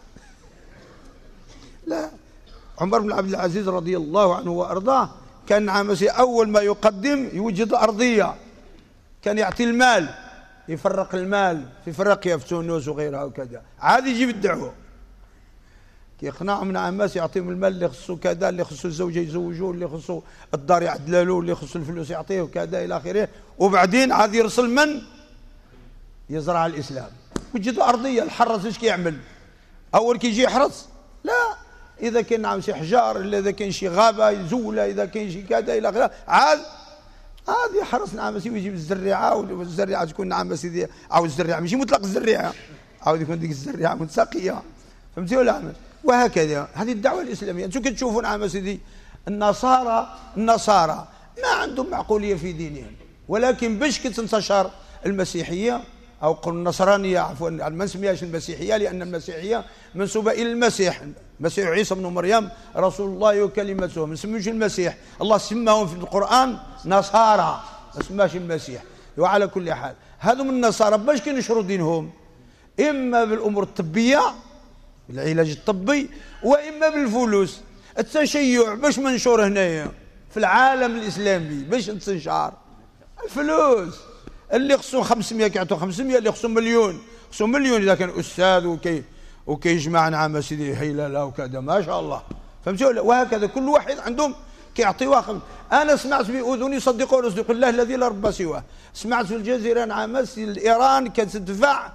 لا، عمر بن عبد العزيز رضي الله عنه وأرضاه كان نعم أول ما يقدم يوجد الأرضية، كان يعطي المال، يفرق المال في فرقيا في تونس وغيرها وكذا، عاد يجيب الدعوة كيقنعهم من الناس، يعطيهم المال اللي خصو كذا، اللي خصو الزوجه يزوجوه، اللي خصو الدار يعدلوا، اللي خصو الفلوس يعطيه وكذا الى اخره. وبعدين عاد يرسل من يزرع الاسلام. وجد الارضيه الحرس ايش كيعمل؟ اول كيجي يحرس؟ لا، اذا كان نعم شي حجار، الا اذا كان شي غابه يزولها، اذا كان شي كذا الى اخره، عاد يحرس نعم سيدي ويجيب الزريعه، والزريعه تكون نعم سيدي، او الزريعه ماشي مطلق الزريعه، عاود يكون ديك الزريعه متسقيه، فهمتي ولا عمل؟ وهكذا. هذه الدعوه الاسلاميه. انتم كتشوفون نعم سيدي النصارى ما عندهم معقوليه في دينهم، ولكن باش كتنتشر المسيحيه او قل النصرانيه، عفوا ما نسميهاش المسيحيه لان المسيحيه منسوبه الى المسيح، المسيح عيسى بن مريم رسول الله وكلمته، ما نسميوش المسيح. الله سماهم في القران نصارى، ما سماش المسيح. وعلى كل حال هذم النصارى باش كينشروا دينهم؟ اما بالامور الطبيه، العلاج الطبي، واما بالفلوس. التشيع باش منشور هنايا في العالم الاسلامي، باش تنشر الفلوس. اللي خصو 500 كيعطوا 500، اللي خصو مليون خصو مليون اذا كان استاذ وكيجمع نعم سيدي هيلاله وكذا ما شاء الله، فهمتوا ولا؟ وهكذا كل واحد عندهم كيعطيوها. انا سمعت باذني، صدقوا ولا صدقوا الله الذي لا رب سواه، سمعت في الجزيره نعم ايران كتدفع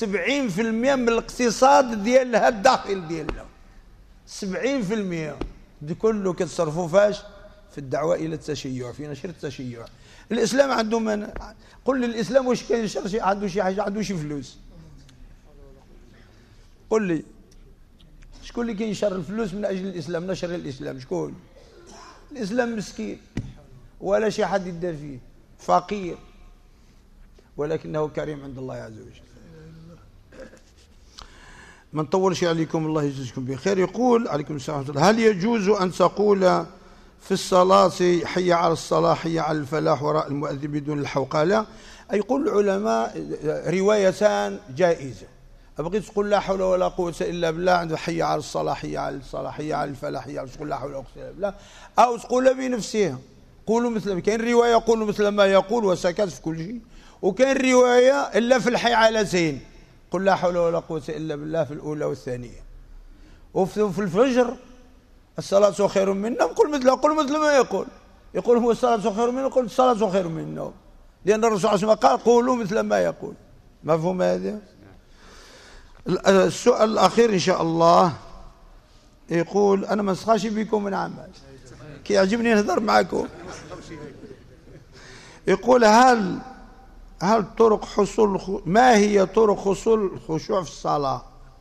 70% من الاقتصاد ديالها الداخل ديالها، 70%. دي كله كتصرفوا فاش في الدعوة إلى التشيع، في نشر التشيع. الإسلام عنده من قل للإسلام واش كينشر عنده شي حاجة، عنده شي فلوس؟ قل لي شكون اللي كينشر الفلوس من أجل الإسلام، نشر الإسلام؟ شكون؟ الإسلام مسكين ولا شي حد يدار فيه، فقير ولكنه كريم عند الله عز وجل. ما نطولش عليكم، الله يجزيكم بخير. يقول عليكم السلام ورحمة الله: هل يجوز أن تقول في الصلاة حي على الصلاة حي على الفلاح وراء المؤذن بدون الحوقلة؟ يقول العلماء روايتان جائزة. بغيت تقول لا حول ولا قوة إلا بالله عند حي على الصلاة حي على الصلاة حي على الفلاح حي على، تقول لا حول ولا قوة إلا بالله، أو تقولها بنفسها. قولوا مثل كاين رواية يقولوا مثل ما يقول وسكت في كل شيء، وكاين رواية إلا في الحي علتين قل لا حول ولا قوة إلا بالله في الأولى والثانية. وفي الفجر الصلاة خير من النوم قل مثل ما يقول هو الصلاة خير من النوم، قل الصلاة خير من النوم، لأن الرسول صلى الله عليه وسلم قال قولوا مثل ما يقول. مفهوم هذا؟ السؤال الأخير إن شاء الله يقول: أنا ما نسخاش بكم من عمال كي يعجبني نهضر معكم. يقول: هل طرق حصول، ما هي طرق حصول الخشوع في الصلاة؟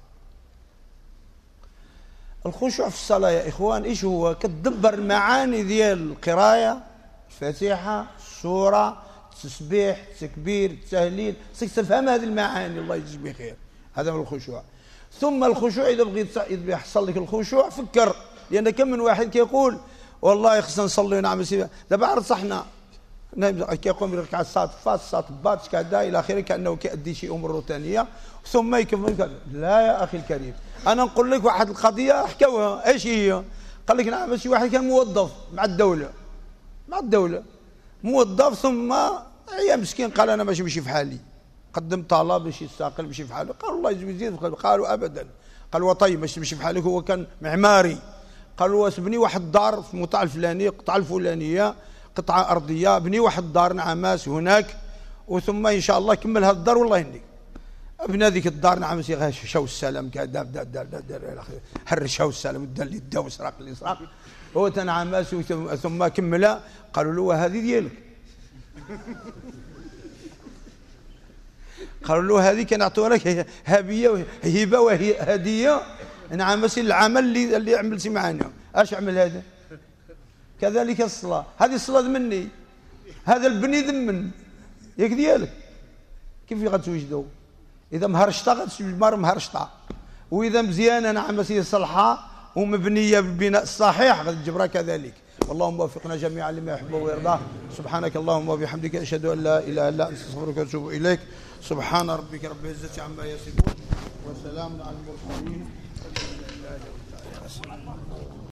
الخشوع في الصلاة يا إخوان إيش هو؟ كتدبر المعاني ديال القراية، الفاتحة، السورة، التسبيح، التكبير، التهليل، خصك تفهم هذه المعاني. الله يجزيك بخير، هذا من الخشوع. ثم الخشوع إذا بغيت يحصل لك الخشوع فكر، لأن كم من واحد كيقول والله خصنا نصلي ونعمل سيبا. دابا عرض صحنا كيقوم بركعة الصاد بات كذا إلى آخره كأنه كيأدي شيء أمور روتينية ثم يكمل كذا. لا يا أخي الكريم، أنا نقول لك واحد القضية حكاوها. إيش هي؟ قال لك نعم شي واحد كان موظف مع الدولة موظف، ثم يا مسكين قال أنا ماشي في حالي، قدم طلب باش يستقل ماشي في حاله. قالوا الله يزيد، قالوا أبدا. قالوا طيب ماشي في حالك، هو كان معماري. قالوا واسبني واحد دار في المطعم الفلاني، قطعة الفلانية، قطعة أرضية، بني واحد دار نعماس هناك، وثم إن شاء الله كمل هذا الدار والله يهنيك. ابن هذيك الدار نعماس غاشوا السلام كذا هرشوا السلام ودا اللي دا وسرق اللي سرق، هو تنعماس ثم كمل. قالوا له هذه ديالك. قالوا له هذه كنعطوها لك هبه وهي هديه نعماس العمل اللي عملتي معنا. اش عمل هذا؟ كذلك الصلاة، هذه الصلاة مني، هذا البني ذمن ياك ديالك. كيف غتوجدوا؟ إذا مهرشطة غتوجد مار مهرشطة، وإذا مزيانة نعمة صالحة ومبنية بالبناء الصحيح غتجبرها كذلك. اللهم وفقنا جميعا لما يحب ويرضاه. سبحانك اللهم وبحمدك أشهد أن لا إله إلا أنت أستغفرك وأتوب إليك. سبحان ربك رب العزة عما يصفون وسلام على المرسلين.